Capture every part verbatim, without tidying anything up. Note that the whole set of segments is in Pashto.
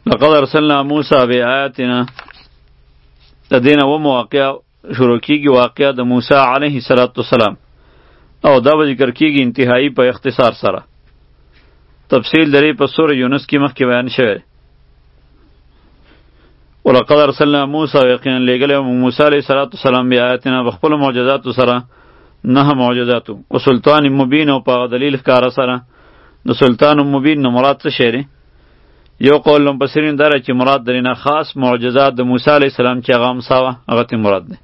لقد ارسلنا موسی بآیاتنا د دینه و مواقع شروع کیږي واقعه د موسی علیه السلام او دا به ذکر کیږي انتهایی په اختصار سره. تفصیل لري په سوره یونس کې مخکې بیان شوی. ولقد ارسلنا موسی یقینا لېږلی موسی علیه السلام بآیاتنا په خپلو معجزاتو سره نه معجزاتو و سلطان مبین او په دلیل ښکاره سره. د سلطان مبین نه مراد څه شی دی؟ یو قول مفسرین داره چې مراد درینه خاص معجزات د موسی علیه السلام چې هغه امسا وه هغه ته مراد دی.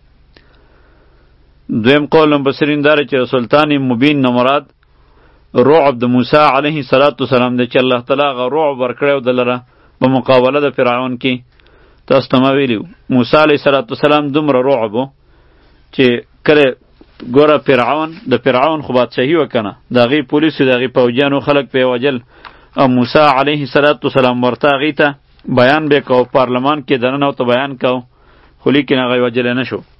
دویم قول مفسرین داره چې سلطان مبین نه مراد رعب د موسی علیه السلام دی چې الله تعالی هغه رعب ورکړی و دلره په مقابله د فرعون کې. تاسو ته ما ویلي موسی علیه السلام دومره رعب و چې کله ګوره فرعون د فرعون خو بادشاهي وکنه د هغې پولیسو د هغې پوجیانو خلک پې وجل او موسی علیه السلام ورته هغې ته بیان به کو پارلمان کې دننه ورته بیان کو خو لیکن هغه یې وجلی نه شو.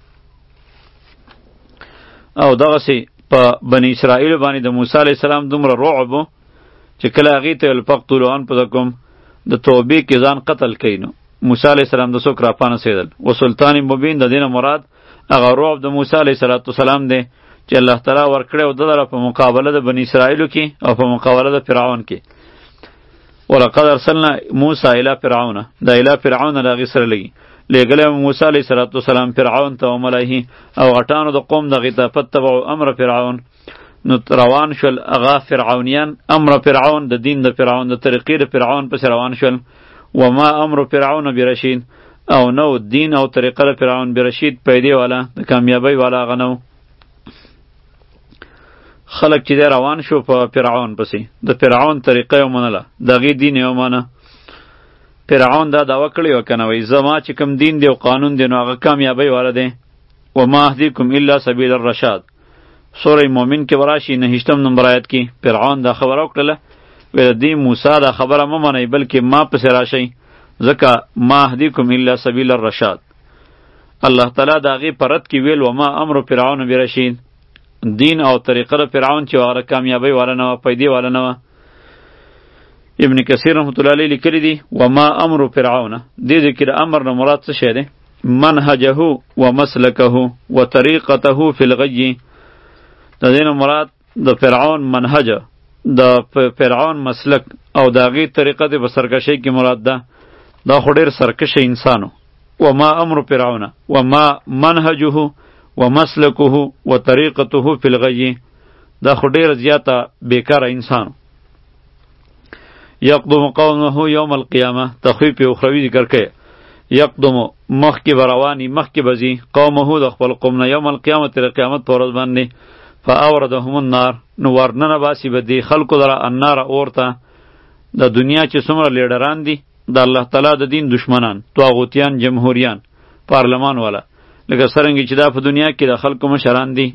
او دغسې په بني اسرائیلو باندې د موسی علیه السلام دومره رعب و چې کله هغې ته ویل فقتلوا انفسکم د توبې کې ځان قتل کوي نو موسی علیه السلام د څوک راپانسېدل و سلطان مبین د دې نه مراد هغه رعب د موسی علیه السلام دی چې الله تعالی ورکړی و د لره په مقابله د بني اسرائیلو کې او په مقابله د فرعون کې. ولقد ارسلنا موسی الی فرعون دا الی فرعون د هغې سره لګي لېږلی موسی علیه السلام فرعون ته وملایه او غټانو د قوم دغې ته فتبعوا امر فرعون نو روان شول هغه فرعونیان امر فرعون د دین د فرعون د طریقې د فرعون پسې روان شول. وما امر فرعون برشید او نو دین او طریقه د فرعون برشید پیدې والا د کامیابی والا هغه نو. خلق چې دی روان شو په فرعون پسې د فرعون طریقه یې ومنله د هغې دین یې ومنه. فرعون دا دعوه کړې وه که نه وایي زما چې کوم دین دی او قانون دی نو هغه کامیابی والا دی. وما اهدیکم الا سبیل الرشاد سوره مومن کې به راشي نهشتم نمبر آیت کې فرعون دا خبره وکړله ویل دې موسی دا خبره مه منئ بلکې ما پسې راشئ ځکه ما اهدیکم الا سبیل الرشاد. الله تعالی د هغې په رد کې ویل وما امر فرعون برشید دین او طریقه د فرعون چې هغه کامیابی والا نه وه پیدې والا نه وه. ابن کثیر رحمت الله علیه لیکلی دی وما امر فرعون دې ځای کې د امر نه مراد څه شی دی؟ منهجه و مسلکه و طریقته فی الغی د دې نه مراد د فرعون منهج د فرعون مسلک او د هغې طریقه د په سرکشۍ کې مراد ده. دا خو ډېر سرکشه انسانو. وما امر فرعون وما منهجه ومسلکه وطریقته فی الغی دا خو ډېر زیاته بیکاره انسانو. یقدم قومه یوم القیامه تخویف اخروی ذکر کوي. یقدم مخکې به رواني مخکې به ځي قومه د خپل قوم نه یوم القیامت د قیامت په ورځ باندې فاوردهم النار نو ورننه باسي به دې خلکو لره النار اور ته. د دنیا چې څومره لیډران دي د الله تعالی د دین دشمنان طاغوتیان جمهوریان پارلمان والا لکه څرنګه چې دا په دنیا کې د خلکو مشران دي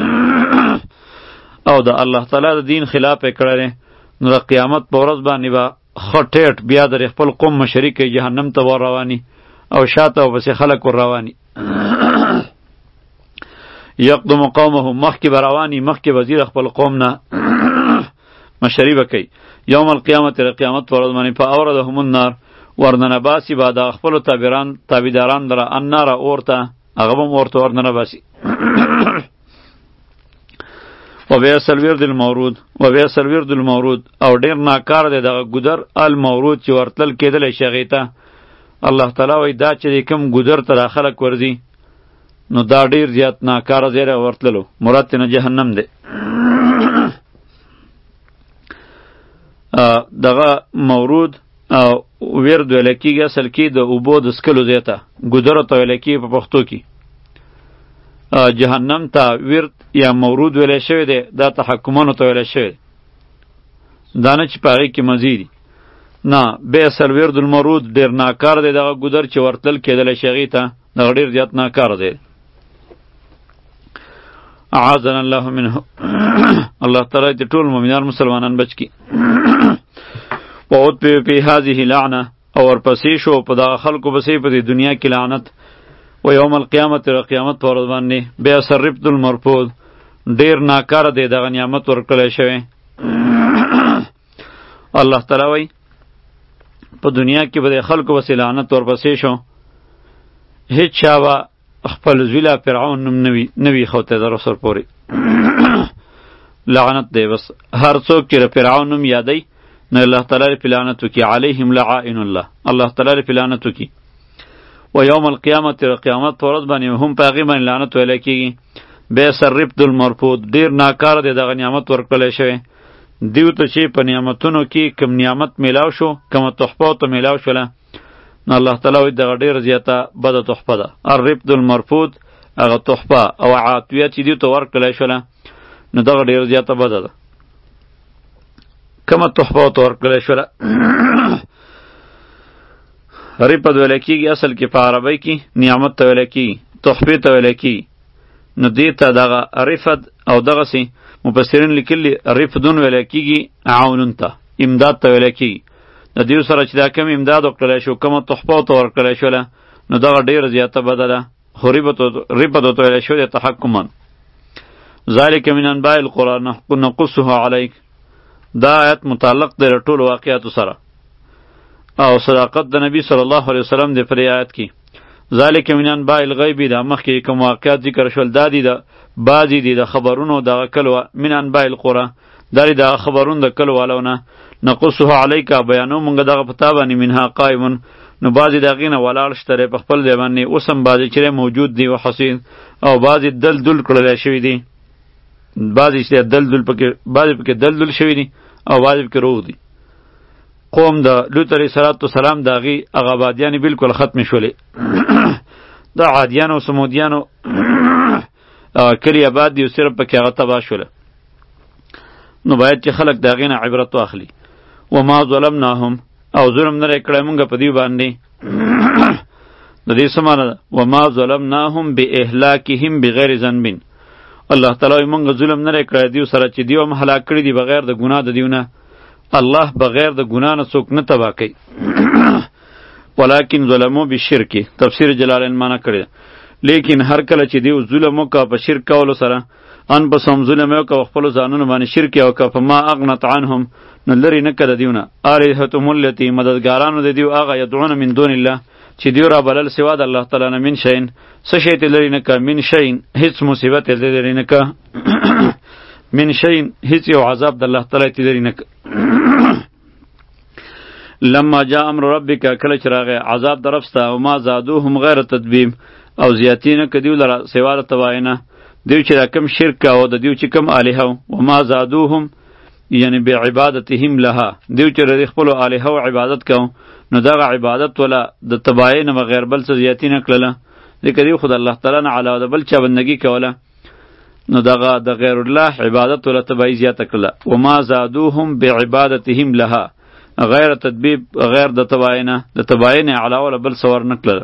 او د الله تعالی د دین خلاف یې کړی دی نو د قیامت په ورځ باندې به ښه ټیټ بیا د خپل قوم مشري کوي جهنم ته ور رواني او شاته ورپسې خلک ور رواني. یقدم قومه مخکې به رواني مخکې به ځي د خپل قوم نه مشري به کوي. یوم القیامت د قیامت په ورځ باندې فاوردهم النار ورننه باسي به د خپلو تابعداران لره النار اور ته هغه به هم ورته ورننه باسي. و بیس الورد المورود و بیس الورد المورود او ډیر ناکار دی دغه ګودر المورود چې ورتلل کېدلی شي هغې ته. الله تعالی وایي دا چې د کوم ګودر ته دا خلک ورځي نو دا ډیر زیات ناکاره ځای دی ورتللو مراد ترې نه جهنم دی. دغه مورود او ورد ویلی کېږي اصل کې د اوبو د څکلو ځای ته ګودرو ته ویلی کېږي په پښتو کې. جهنم ته ورد یا مورود ویلی شوی دی دا تحکمانو ته ویلی شوی دی دا نه چې په هغې کې مزې دي نه. بیس الورد المورود ډېر ناکار دی دغه ګودر چې ورتلل کېدلی شي هغې ته دغه ډېر زیات ناکار دی. اعاذنا الله منه الله تعالی دې ټول مؤمنان مسلمانان بچ کړي. وعتبوا فی هذه لعنه او ورپسې شو په دغه خلکو پسې په دې دنیا کې لعنت. و یوم القیامت د قیامت په ورځ باندې بیس الربد المرفوض ډېر ناکاره دی دغه نعمت ورکړی شوی. الله تعالی وایي په دنیا کې به د خلکو پسې لعنت ورپسې شو. هیڅ چا به خپل زوی له فرعون نوم نه وي ایښودی تر اوسه پورې. لعنت دی. بس هر څوک چې د فرعون نوم یادوي نو الله تعالی پرې لعنت وکړي. علیهم لعائن الله، الله تعالی پرې لعنت وکړي. و یوم القیامت، قیامت په ورځ باندې هم په هغې باندې لعنت ویلی کېږي. بیس الرفد المرفود، ډېر ناکاره دی دغه نعمت ورکړلی شوی دیو ته چې په نعمتونو کې کم نعمت میلاو شو، کومه تحفه ورته میلاو شوله، نو الله تعالی وایي دغه ډېره زیاته بده تحفه ده. الرفد المرفود، هغه تحفه او عاطفیه چې دیو ته ورکړلی شوله نو دغه ډېره زیاته بده ده. کومه تحفه ورته ورکړلی شوله رفد ویلی کېږي. اصل کې په عربی کې نعمت ته ویلی کېږي، تحفې ته ویلی کېږي. نو دې ته دغه رفد او دغسې مفسرین لیکلي رفدون ویلی کېږي عونون ته، امداد ته ویلی کېږي. د دیو سره چې دا کم امداد وکړلی شو، کومه تحفه ورته ورکړلی شوله نو دغه ډېره زیاته بده ده. خو رفد ورته ویلی شوی دی تحکما. ذلک من انباء القرآن نقصه علیک، دا آیت متعلق دی د ټولو واقعاتو سره او صداقت د نبی صلی الله علیه وسلم دی پر آیت کې. ذالک من انباء الغیب، دا مخکې کوم واقعات ذکر شول دا دي د بعضې دي د خبرونو دغه کلو من انباء القرى، دا دي دغه خبرونو د کلو والو نه. نقصه علیک، بیانو مونږ دغه په تا باندې منها قایمون، نو بعضې د هغې نه ولاړ شته دی په خپل ځای باندې، اوس هم بعضې چې موجود دي و حسین، او بعضې دل دل کړلی شوي دي، بعضې چې دل دل پکې بعضې پکې دل دل شوي دي او بعضې پکې روغ دي. قوم د لوط علیه السلام د هغې هغه آبادیانې بلکل ختمې شولې. د عادیانو او سمودیانو کلي آباد دي او صرف پکې هغه تباه شوله. نو باید چې خلک د هغې نه عبرت واخلي. وما ظلمناهم، او ظلم نه دی کړی مونږ په دوی باندې. د دې څه معنی ده؟ وما ظلمناهم باهلاکهم بغیر ذنب، الله تعالی وایي مونږ ظلم نه دی کړی دیو سره چې دیو هم هلاک کړي دي بغیر د ګناه د دیو نه. الله بغیر د ګناه نه څوک نه تباه کوي. ولکن ظلمو بالشرک، تفسیر جلالین معنا کړی. لیکن هر کله چې دیو ظلم وکړه په شرک کولو سره، ان پس هم ظلم وکړه خپلو ځانونو باندې شرک یې وکړه، فما اغنت عنهم، نو لرې نه کړه دیونه آلهتهم التي، مددګارانو د دیو هغه یدعون من دون الله چې دیو را بلل سوا د الله تعالی نه، من شین، څه شی ته لرې نه کړه، من شین، هیڅ مصیبت یې لرې نه کړه، من شین، هیڅ یو عذاب د الله تعالی ته لرې نه کړه. لما جاء امر ربک، کله چې راغی عذاب د رب ستا، او ما زادوهم غیر تدبیب، او زیاتی نه کړه دیو لره سوا د تباهۍ نه. دیو چې دا کم شرک او د دیو چې کم الهه، وما زادوهم یعنی بعبادتهم لها، دیو چې د خپلو الهو عبادت کوو نو دغه عبادت ولا د تباهۍ نه بغیر بل څه زیاتی نه کړله. ځکه دیو خو د الله تعالی نه علاوه د بل چا بندګي کوله، نو دغه د غیر الله عبادت ولا تباهی زیاته کړله. وما زادوهم بعبادتهم لها، غیر تدبیب، غیر د تباهی نه، د تباهی نه علاوه بل څه ور نه کړله.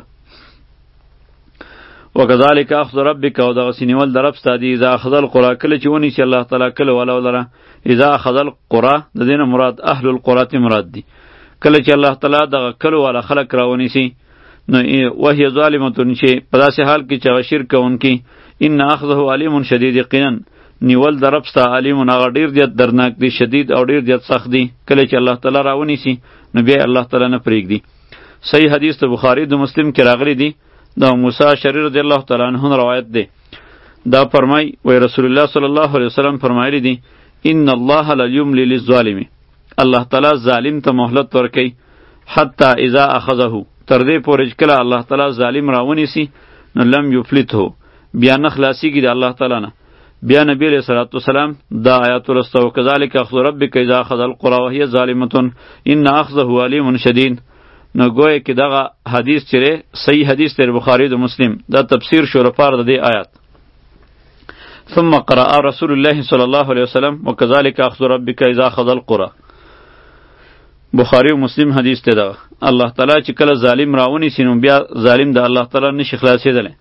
وکذالک اخذ ربک، او دغه سینول د رب ستا دی، اذا اخذ القرى، کله چې ونیسي الله تعالی کله ولا ولره. اذا اخذ القرى د دې نه مراد اهل القرى ته مراد دی. کله چې الله تعالی دغه کله ولا خلق راونیسي نو وهي ظالمه، چې په داسې حال کې چې هغه شرک کوونکي، ان اخذه علیم شدید، یقینا نیول د رب ستا علیم، هغه ډیر زیات درناک دی، شدید او ډیر زیات سخت دی. کله چې الله تعالی راونیسي نو بیا الله تعالی نه پرېږدي. صحیح حدیث د بخاری د مسلم کې راغلی دی، د موسی اشعری رضی الله تعالی عنہ روایت دی. دا فرمای وی رسول الله صلی الله علیه وسلم فرمایلی دی، ان الله لا یملی للظالم، الله تعالی ظالم ته مهلت ورکوي، حتی اذا اخذه، تر دې پورې چې کله الله تعالی ظالم راونیسي نو لم یفلته، بیا نه خلاصیږي د الله تعالی نه. بیا نبی علیہ الصلوۃ والسلام دا آیات ولسته، وکذالک اخذ ربک اذا اخذ القرى وهي ظالمه ان اخذه علیم شدید. نو گویا کې دغه حدیث چیرې صحیح حدیث در بخاری د مسلم، دا تفسیر شو لپاره د دې آیات. ثم قرأ رسول الله صلی الله علیه وسلم وکذالک اخذ ربک اذا اخذ القرى. بخاری و مسلم حدیث ته دغه الله تعالی چې کله ظالم راونیسي نو بیا ظالم د الله تعالی نشي خلاصېدلی.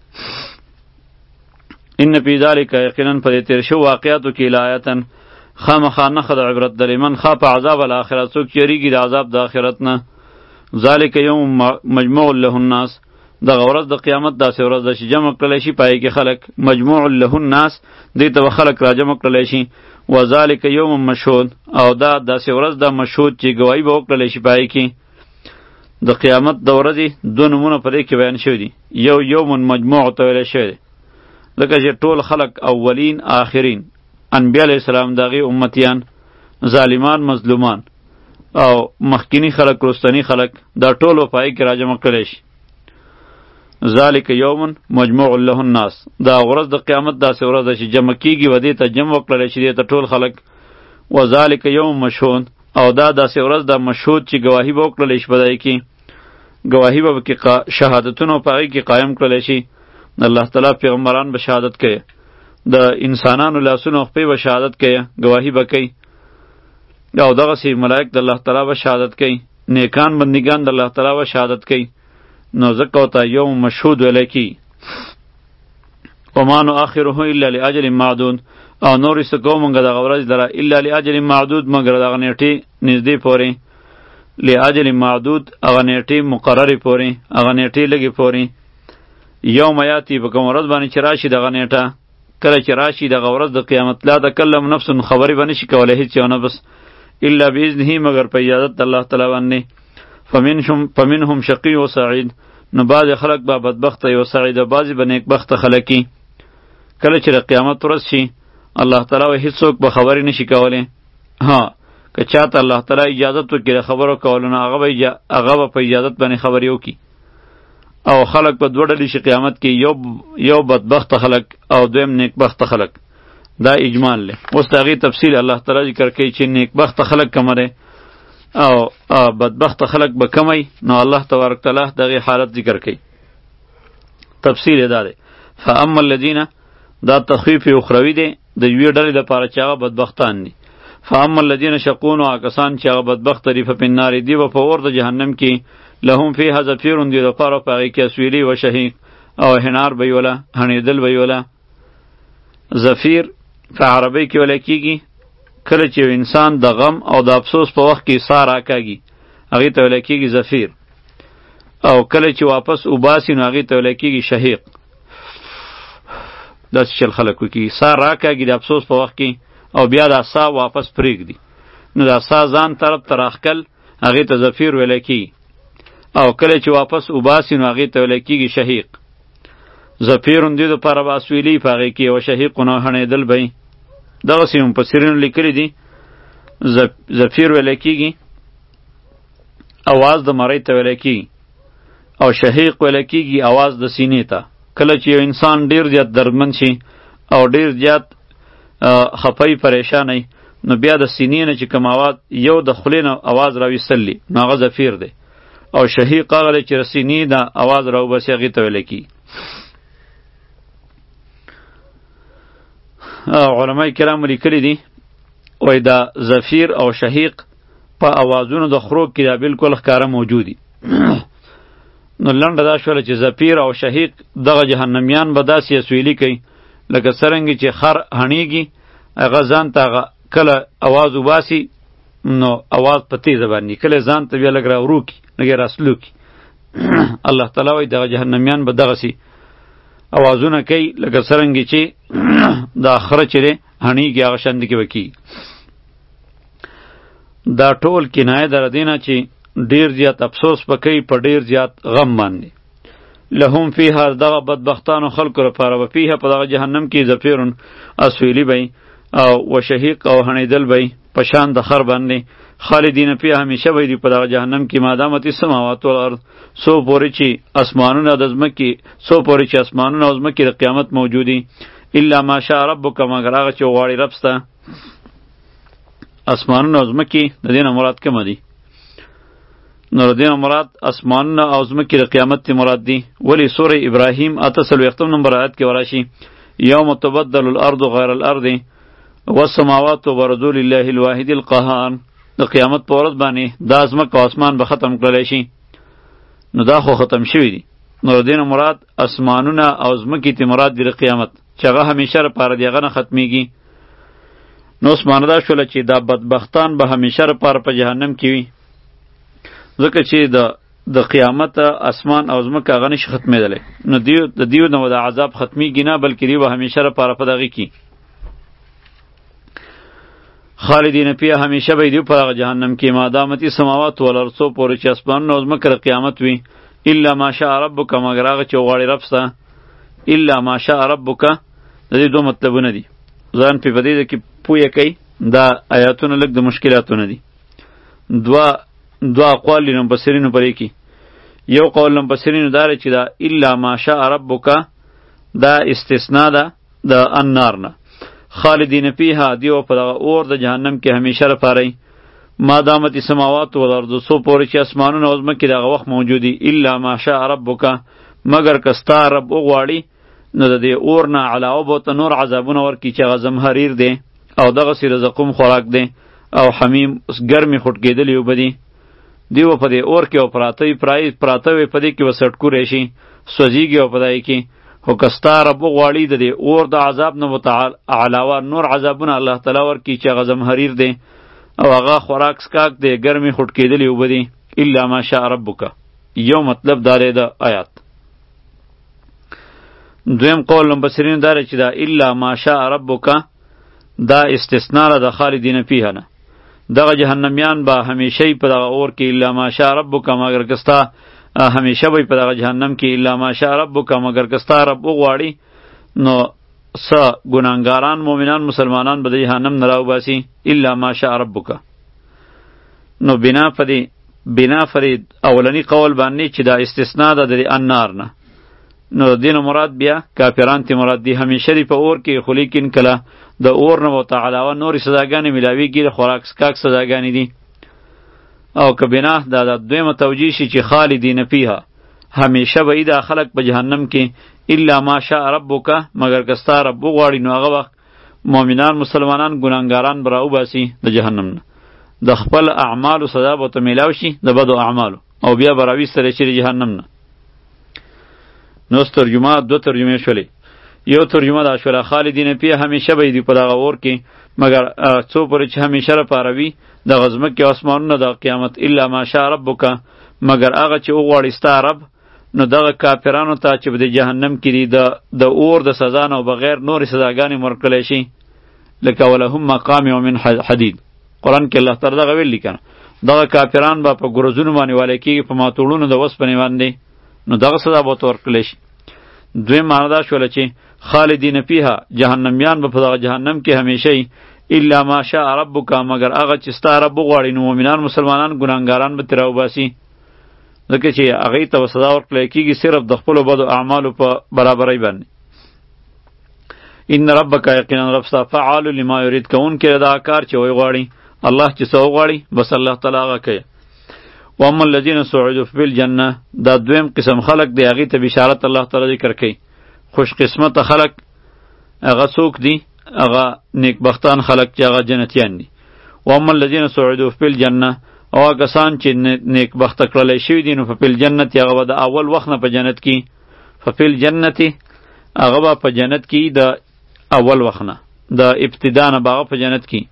ان فی ذلک، یقینا په دې تیر شو واقعاتو کې لایتن خامخا نښه د عبرت د لمن خاف عذاب الاخرت، څوک چې یریږي د عذاب د آخرت نه. ذالک یوم مجموع له الناس، دغه ورځ د قیامت داسې ورځ ده چې جمع کړلی شي پای کې خلک، مجموع له الناس، دې ته به خلک را جمع کړلی شي. وذالک یوم مشهود، او دا داسې ورځ ده مشهود چې ګواهی به وکړلی شي پای کې. د قیامت د ورځې دوه نومونه په دې کې بیان شوي دي. یو یوم مجموع ته ویلی شوی دی، لکه چې ټول خلق اولین آخرین، انبیا علیه السلام د هغې امتیان، ظالمان مظلومان او مخکینی خلق رستنی خلق، دا ټول به په هغې کې راجمع کړی شي. ذالک یوم مجموع له الناس، دا ورځ د قیامت داسې ورځ ده چې جمع کیږي و دې ته جمع وکړلی شي دې ته ټول خلق. و ذالک یوم مشهود، او دا داسې ورځ ده مشهود چې ګواهي به وکړلی شي په دې کې، ګواهي به پکې شهادتونه په هغې کې قایم کړلی شي. الله تعالی پیغمبران به شهادت کوي، د انسانانو لاسونه او خپې به شهادت کوي، ګواهي به کوي، او دغسې ملائک د الله تعالی به شهادت کوي، نیکان بندگان د الله تعالی به شهادت کوي. نو ځکه ورته یوم مشهود ویلی کي. وما نؤخره الا لاجل معدود، او نور څه کوو موږ دغه ورځ لره الا لاجل معدود، مګر دغه نیټې نږدې پورې، لاجل معدود هغه نیټې مقررې پورې، هغه نیټې لږې پورې. یوم یاتی په کوم ورځ باندې چې راشي دغه نیټه، کله چې راشي دغه ورځ د قیامت، لا تکلم نفس، خبرې به نشي کولی هېڅ یو نفس، الا باذنه، مګر په اجازت د الله تعالی باندې. فمنهم شقی و سعید، نو بعضې خلک به بدبخته یو سعید، او بعضې به نیکبخته خلک وي. کله چې د قیامت ورځ شي الله تعالی وایي هېڅوک به خبرې نشي کولی. ها که چاته الله تعالی اجازت وکړي د خبرو کولو، نو هغه به هغه به په اجازت باندې خبرې وکړي. او خلک به دوه ډلې شي قیامت کې، یو یو بدبخته خلک او دویم نیکبخته خلک. دا اجمال دی. اوس د هغې تفصیل الله تعالی ذکر کوي چې نیکبخته خلک کومه دی او بدبخت خلق به کمی. نو الله تبارک تعالی دغه حالت ذکر کوي. تفصیل دا دی فاما الذین، دا تخفیف اخروی دی د یوې ډلې لپاره چې هغه بدبختان دي. فاما الذین شقون، او کسان چې هغه بدبخت دي، ففي النار، دی به په اور د جهنم کې، لهم فیها زفیر، دی لپاره په هغې کې اسویلی و شهیق، او حنار به یې وله، هڼېدل به یې وله. زفیر په عربۍ کې ویلی کېږي کله چې انسان د غم او د افسوس په وخت کې ساه راکاږي، هغې ته ویلی کېږي زفیر. او کله چې واپس وباسي نو هغې ته ویلی کېږي شهیق. داسې چل خلک وکړي، ساه راکاږي د افسوس په وخت کې، او بیا دا ساه واپس پرېږدي، نو دا ساه ځان طرف ته راښکل هغې ته زفیر ویلی کېږي. او کله چې واپس وباسي نو هغې ته ویلی کېږي شهیق. زفیرون دې دپاره به اسویلي په هغې کې، او شهیقون، او هڼېدل به یې. دغسې مفسرینو لیکلي دي زفیر ویلی کېږي اواز د مرۍ ته ویلی کېږي، او شهیق ویلی کېږي اواز د سینې ته. کله چې یو انسان ډیر زیات دردمند شي او ډیر زیات خفه پریشانه نو بیا د سینې نه چې کوم اواز یو د خولې نه اواز راویستلی نو هغه زفیر دی. او شهیق هغه دی چې د سینې نه اواز راوباسي هغې ته ویلی کېږي. علماء کرام لیکلی دي وای دا زفیر او شهیق په اوازونو د خروج کې دا بالکل ښکاره موجود دي. نو لنډه دا شوله چې زفیر او شهیق دغه جهنمیان به داسې اسویلي کوي لکه څرنګه چې خر هڼېږي هغه ځان ته هغه کله اواز وباسي نو اواز په تیزه باندې کله ځان ته بیا لږ راورو کي لږ یې راسلو کي. الله تعالی وایي دغه جهنمیان به دغسې اوازونه کوي لکه څرنګه چې دا خره چې دی هڼېږي هغه شانې کې به کېږي. دا ټول کنایه در دې نه چې ډیر زیات افسوس به کوي په ډیر زیات غم باندې. لهم فیها دغه بدبختانو خلکو لپاره به فیها په دغه جهنم کې زفیرون اسویلي به او و شهیق او هڼېدل به په شان د خر باندې. خالدین فیها همیشه به دي په دغه جهنم کې مادامت السماوات والارض، څو پورې چې اسمانونه د ځمکې څو پورې چې اسمانونه او ځمکې د قیامت موجودي. الا ماشاء ربک، مګر هغه چې وغواړي رب سته. اسمانونه او ځمکې د دې نه مراد کومه دي؟ نو د دې نه مراد اسمانونه او ځمکې د قیامت تی مراد دي. ولې سوره ابراهیم اته څلوېښتم نمبر آیت کې وراشي یوم تبدل الارض غیر الارض والسماوات وبرزوا لله الواحد القهار. د قیامت په ورځ باندې دا ځمکه او اسمان به ختم کړلی شي. نو دا خو ختم شوي دي. نو د دې نه مراد اسمانونه او ځمکې تی مراد دي د قیامت چې هغه همیشه لپاره د هغه نه ختمیږي. نو اوس معنی دا شوله چې دا بدبختان به همیشه لپاره په جهنم کې وي، ځکه چې د د قیامت اسمان او ځمکه هغه نشي ختمېدلی. نو دیو د دیو نه د عذاب ختمیږي نه، بلکې دیو به همیشه لپاره په دغې کې. خالدین فیها همیشه به دی په جهنم کې ما دامت السماوات والارض څو پورې چې اسمانونه او ځمکه قیامت وي الا ما شاء ربک مگر هغه چې غواړي رب ستا الا ما شاء ربک د دې دوه مطلبونه دي ځان په بدیده کې پوهه کوي دا آیاتونه لږ د مشکلاتونه دي دوا دوا اقوال لري مفسرینو پرې کې یو قول مفسرینو دار چې دا الا ما شاء ربک دا استثناء ده د النار نه خالدین فیها دیو په اور د جهنم کې همیشه لپاره ما دامت السماوات والارض سو پورې چې اسمانونه او ځمکې دغه وخت موجودي الا ما شاء ربک مگر کستا رب وغواړي نو د دې اور نه علاوه به ته نور عذابونه ورکړي چې هغه زمهریر دی او دغسې رزقوم خوراک دی او حمیم ګرمې خوټکېدلې اوبه دي دیو په دې اور کې او پراته وي پرای پراته وي په دې کې به سټکوری شي سوځېږي او په دای کې خو کستا رب وغواړي د دې اور د عذاب نه متعال علاوه نور عذابونه الله تعالی ورکړي چې هغه زمهریر دی او هغه خوراک سکاک دی ګرمې خوټکېدلې اوبه دي الا ما شاء ربک یو مطلب دا دی د آیات دویم قول مفسرین داره چې دا الا ما شاء ربک دا استثناء ده د خالدین فیها نه دغه جهنمیان به همیشه په دغه اور کې الا ما شاء ربک مگر کستا همیشه به په دغه جهنم کې الا ما شاء ربک مگر کستا رب وغواړي نو س ګناهګاران مؤمنان مسلمانان به د جهنم نه راوباسي الا ما شاء ربک نو بنا فدی بنا فرید اولنی قول باندې چې دا استثناء ده د النار نه نو دین مراد بیا کافران تی مراد دی همیشه دی په اور کې خو لیکن کله د اور نه وته علاوه نور سزاګانې ملاویږي خوراک سکاک سزاګانې دي او که بنا دا د دویمه توجیه شي چې خالدین فیها همیشه به دا خلق په جهنم کې الا ما شاء ربک مگر کستا رب غواړي نو هغه وخت مؤمنان مسلمانان ګناهګاران به راوباسي د جهنم نه د خپل اعمالو سزا به ته میلاو شي د بدو اعمالو او بیا به راویستلی شي د جهنم نه نو ترجمه دو ترجمه شولې یو ترجمه دا شوله خالدین فیها همیشه به دی په دغه اور کې مگر څو پورې چې همیشه لپاره وي د ځمکې او اسمانونه د قیامت الا ما شاء ربک مگر هغه چې وغواړي ستا رب نو دغه کافرانو ته چې د جهنم کې دي د اور د سزا نه بغیر نور سزاګانې ورکړلی شي لکه ولهم مقام من حدید قرآن کې الله تعالی دغه ویلي کنه دغه کافران به په ګرزونو باندې والی کېږي په ماتوړونو د وسپنې باندې نو دغه سزا به ورته ورکړلی شي دویم معنی دا شوله چې خالدین فیها جهنمیان به په دغه جهنم کې همیشه الا ما شاء ربک مگر هغه چې ستا رب وغواړي نو مؤمنان مسلمانان ګناهګاران به ترې راوباسي ځکه چې هغې ته به سزا ورکړلی کېږي صرف د خپلو بدو اعمالو په برابرۍ باندې ان ربک یقینا رب ستا فعال لما یرید کوونکی دا کار چې وی غواړي الله چې څه وغواړي بس الله تعالی هغه کوي واما الذین سعدوا فی الجنه دا دویم قسم خلق دی هغې ته بشارت الله تعالی ذکر کوي خوش قسمت خلق هغه څوک دي هغه نیکبختان خلق چې هغه جنتیان دي واما الذین سعدوا فی الجنه او هغه کسان چې نیکبخته کړلی شوي دي نو په فی الجنت هغه به د اول وخت نه په جنت کې ففی الجنت هغه به په جنت کې د اول وخت نه د ابتدا نه به هغه په جنت کې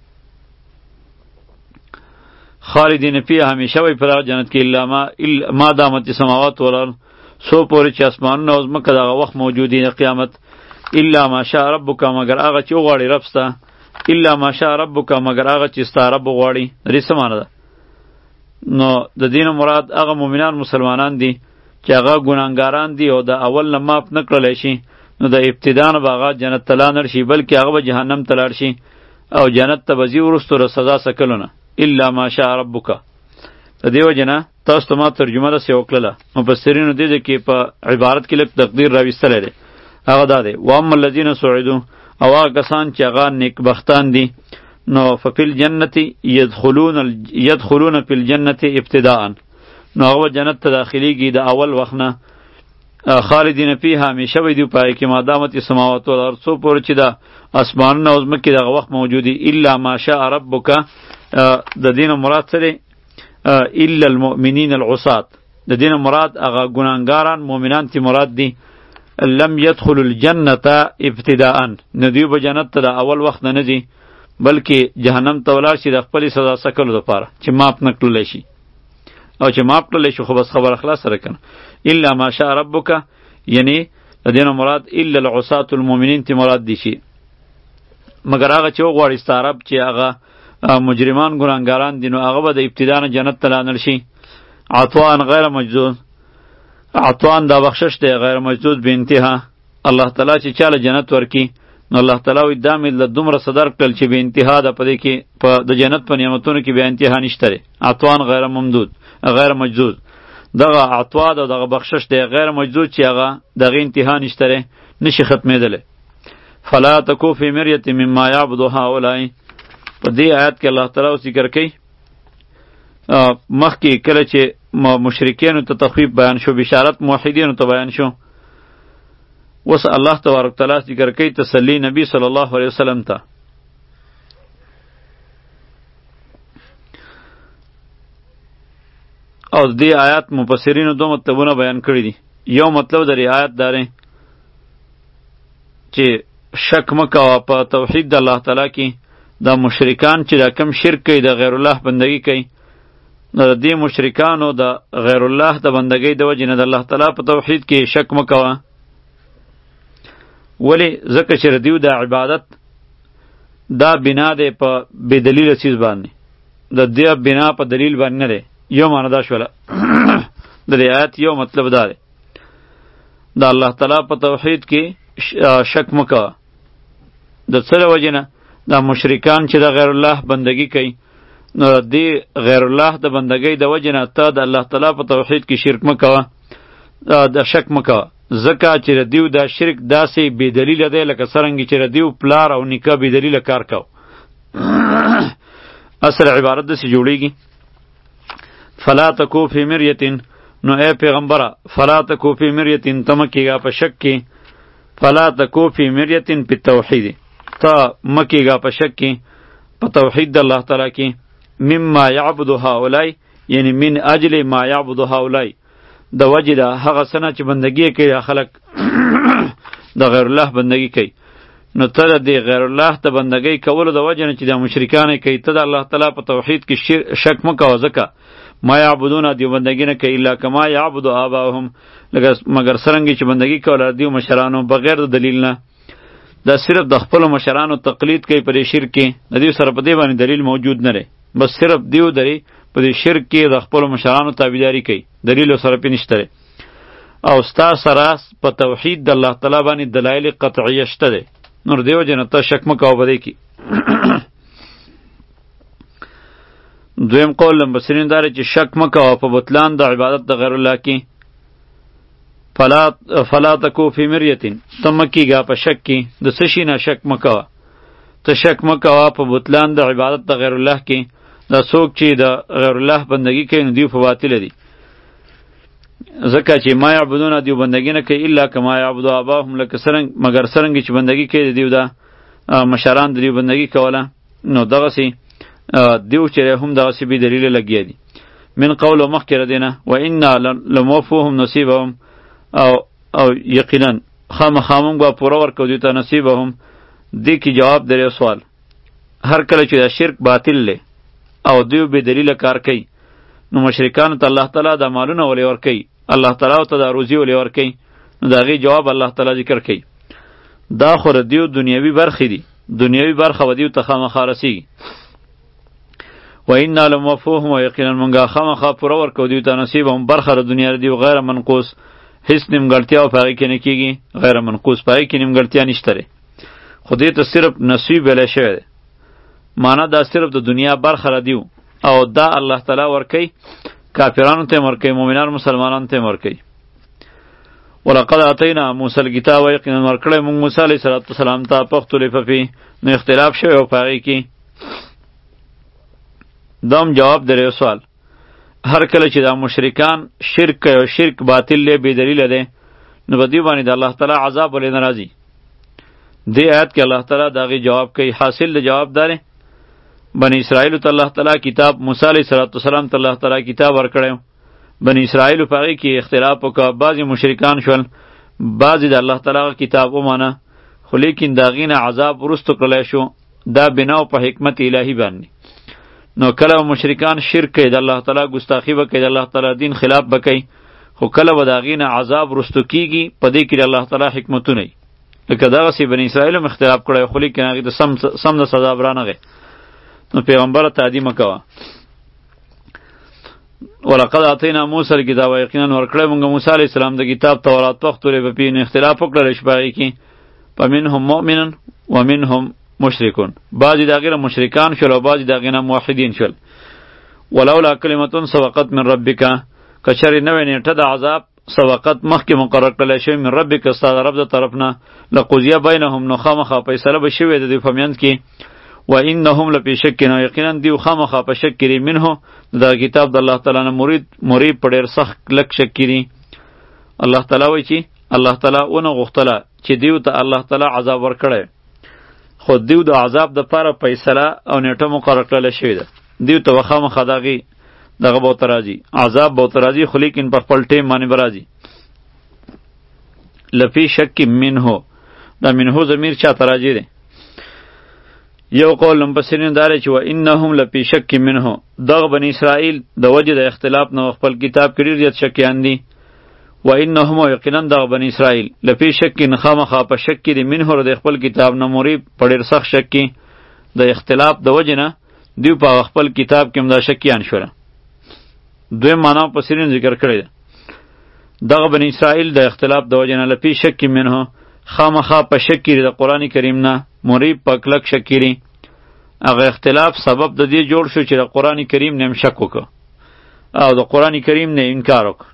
خالدین فیها همیشه وی پر جنت کې الا ما ما دامت السماوات والارض سو پورې چې اسمانونه او ځمکه دغه وخت موجود دي قیامت الا ما شاء ربک مگر هغه چې وغواړي رب ستا الا ما شاء ربک مگر هغه چې ستا رب وغواړي درې څه معنی ده نو د دین مراد هغه مؤمنان مسلمانان دي چې هغه ګناهګاران دي او د اول نه معاف نه کړلی شي نو د ابتدا نه به هغه جنت ته لا نه شي بلکې هغه به جهنم ته لاړ شي او جنت ته به ځي وروستو د سزا څکلو نه الا ما شاء ربک د دې وجې نه تاسو ته ما ترجمه داسې وکړله مفسرینو دې ځای کې په عبارت کې لږ تقدیر راویستلی دی هغه دا دی واما الذین سعدوا او هغه کسان چې هغه نیکبختان دي نو ففی الجنت یدخلون یدخلون فی الجنت ابتداء نو هغه جنت ته داخلیږي د اول وخت نه خالدین فیها همیشه به دي پای کې ما دامت السماوات والارض څو پورې چې د اسمانونه او ځمکې دغه وخت موجودي الا ما شاء ربک د دین مراد سره الا المؤمنین العصات د دین مراد هغه ګناهګاران مؤمنان تی مراد دي لم يدخلوا الجنه ابتداء ندیو به جنت ته د اول وخت نه ندي بلکې جهنم ته ولاړ شي د خپل سزا سکلو لپاره چې معاف نه کړلی شي او چې معاف کړلی شي خو بس خبره خلاص سره کنه الا ما شاء ربک یعنی د دین مراد الا العصات المؤمنین تی مراد دي شي مگر هغه چې وغواړي ستا رب چې هغه مجرمان ګناهګاران دي نو هغه به د ابتدا نه جنت ته لانل شي. عطوان غیر مجذوذ، عطوان دا بخشش دی غیر مجذوذ به انتها. الله تعالی چې چاله جنت ورکی نو الله تعالی وی دا مې له دومره صدر کړل چې به انتها ده په دې کې په د جنت په نعمتونو کې به انتها نشته دی. عطوان غیر ممدود غیر مجذوذ، دغه عطوا ده دغه بخشش دی غیر مجذوذ چې هغه دغه انتها نشته دی، نشي ختمېدلی. فلا تکو فی مریة مما یعبد هؤلاء. په دې آیات کې الله تعالی ذکر کوي مخکې کله چې مشرکینو ته تخویف بیان شو، بشارت موحدینو ته بیان شو، اوس الله تبارک تعالی ذکر کوي تسلی نبی صلی الله علیه وسلم ته. او دې آیات مفسرینو دو مطلبونه بیان کړي دي. یو مطلب د آیات داره چې شک مکوه په توحید د الله تعالی کې. دا مشرکان چې دا کم شرک کوي د غیر الله بندگی کوي، نو د دې مشرکانو د غیر الله د بندگی د وجې نه د الله تعالی په توحید کې شک مکوه. ولی ځکه چې ردیو د عبادت دا بنا دی په بې دلیله چیز باندې، د دې بنا په دلیل باندې نه دی. یو معنی دا شوله د دې آیت یو مطلب دا دی د الله تعالی په توحید کې شک مکوه. د څه له وجې نه دا مشرکان چې د غیر الله بندگی کوي نو دی غیر الله د بندگی د وجې نه ته د الله تعالی په توحید کې شرک مکوه، د شک مکوه. ځکه چې ردیو دا شرک داسې بې دلیله دی لکه څرنګه چې ردیو پلار او نیکه بې دلیله کار کو. اصل عبارت داسې جوړیږي فلا تکو فی مریة، نو ای پیغمبره فلا تکو فی مریة ته مه کیږه په شک کې، فلا تکو فی مریة پی توحید، ته مه کیږه په شک کې په توحید د الله تعالی کې. مما یعبد هؤلاء یعنی من اجل ما یعبد هؤلاء، د وجې د هغه څه نه چې بندګي کوي خلک د غیر الله بندګي کوي، نو ته د دې غیر الله ته بندګي کولو د وجې نه چې د مشرکان کوي ته د الله تعالی په توحید کې شک مه کوه. ځکه ما یعبدون دیو بندګي نه کوي الا کما یعبد آباهم، لکه مگر څرنګه چې بندګي کوله دیو مشرانو بغیر د دلیل نه. دا صرف د خپل مشرانو تقلید کوي په دې شرک کې، د دې سره په دې باندې دلیل موجود نه دی، بس صرف دیو دري په دې شرک کې د خپل مشرانو تابعداري کوي، دلیل سره پې نشته دی. او ستا سره په توحید د الله تعالی باندې دلایل قطعیه شته دی، نور دیو جن ته شک مه کوه په دې کې. دویم قول مفسرین دا چې شک مه کوه په بطلان د عبادت د غیر الله کې. فلا فلا تکو فی مریة ته مه کیږه په شک کې، د څه شي نه شک مه کوه، ته شک مه کوه په بطلان د عبادت د غیر الله کې. دا څوک چې د غیر الله بندگی کوي نو دیو په باطله دي، ځکه چې ما یعبدون دیو بندگی نه کوي الا کما یعبد آباهم، لکه څرنګ مگر څرنګه چې بندگی کوي دیو دا مشران د دیو بندگی کوله، نو دغسې دیو چې هم دغسې بې دلیله لګیا دي. من قول مخکې ردینه و انا لموفوهم نصیبهم، او او یقینا خامخا موږ به پوره ورکو دوی ته نصیبهم. دې کې جواب درې سوال، هر کله چې دا شرک باطل دی او دیو بې دلیله کار کوي نو مشرکانو ته الله تعالی دا مالونه ولې ورکوي، الله تعالی ته دا روزي ولې ورکوي، نو د هغې جواب الله تعالی ذکر کوي. دا خو د دیو دنیوي برخې دي، دنیوي برخه به دیو ته خامخا رسیږي. و انا لموفوهم، و یقینا موږ خامخا پوره ورکو دیو ته نصیبهم برخه د دنیا دیو غیر منقوص، هیڅ نیمګړتیا په هغې کې نه کېږي، غیر منقوص په هغې کې نیمګړتیا نشته دی، خو دې ته صرف نصیب ویلی شوی دی. معنا دا صرف د دنیا برخه را دیو او دا الله تعالی ورکی کافرانو ته ورکی، مؤمنان مسلمانانو ته ورکی. ولقد اتینا موسی الکتاب، یقینا ورکړی موږ موسی علیه السلام ته فاختلف فیه، نو اختلاف شوی و په هغې کې. دام جواب درې سوال، هر کله چې دا مشرکان شرک کوي او شرک باطل دی بې دلیله دی نو په دې باندې د الله تعالی عذاب ولې نه راځي. دې آیت کې الله تعالی د هغې جواب کوي. حاصل د جواب دا دی بنی اسرائیلو ته الله تعالی کتاب، موسی علیه السلام ته الله تعالی کتاب ورکړی، بنی اسرائیلو په هغې کې اختلاف وکړه، بعضې مشرکان شول، بعضې د الله تعالی کتاب ومانه، خو لیکن د هغې نه عذاب وروستو کړلی شو، دا بنا په حکمت الهي باندې. نو کله مشرکان شرک کوي، د الله تعالی ګستاخي به کوي، د الله تعالی دین خلاف به کوي، خو کله به د هغې نه عذاب وروستو کېږي، په دې کې د الله تعالی حکمتونه وي. لکه دغسې بني اسرائیل هم اختلاف کړی خو لیکن هغې ته سم سم د سزا برانغې نو پیغمبره تعدي مه کوه. ولقد آتینا موسی الکتاب یقینا ورکړی مونږ موسی علیه السلام د کتاب تورات پختورې په پې نو اختلاف وکړلی شي په هغې کې فمنهم مؤمن ومنهم مشرکون بعضې د هغې نه مشرکان شول او بعضې د هغې نه موحدین شول. ولولا کلمتون سبقت من ربک که چرې نوې نیټه د عذاب سبقت مخکې مقرر کړلی شوی من ربک ستا د رب د طرف نه لقضیه بینهم نو خامخا فیصله به شوې د دوی په منځ کې و انهم لفی شک نو یقینا دیو خامخا په شک کې منه د کتاب د الله تعالی نه مرید مرید په ډېر سخت کلک شک کې الله تعالی وایي چې الله تعالی اونه غوښتله چې دیو ته الله تعالی عذاب ورکړی خو دیو د عذاب دپاره فیصله او نیټه مقرر کړلی شوې ده دیو ته به خامخا د هغې دغه به ورته راځي عذاب به ورته راځي خو لیکن په خپل ټیم باندې به راځي. لفی شک منه دا منه ضمیر چاته راجع دی یو قول مفسرین دا دی چې و انهم لفی شک منه دغه بني اسرائیل د وجې د اختلاف نه خپل کتاب کې ډېر زیات شکیان دي و انهم یقینا دغه بني اسرائیل لفی شک خامخا په شک کې دي منه د خپل کتاب نه مریب په ډېر سخت شک کې د اختلاف د وجې نه دوی په خپل کتاب کې هم دا شکیان شوله. دویم معنا مفسرین ذکر کړی ده دغه بني اسرائیل د اختلاف د وجې نه لفی شک منه خامخا په شک کې د قرآن کریم نه مریب په کلک شک کې هغه اختلاف سبب د دې جوړ شو چې د قرآن کریم نه هم شک وکړه او د قرآن کریم نه انکار وکړه.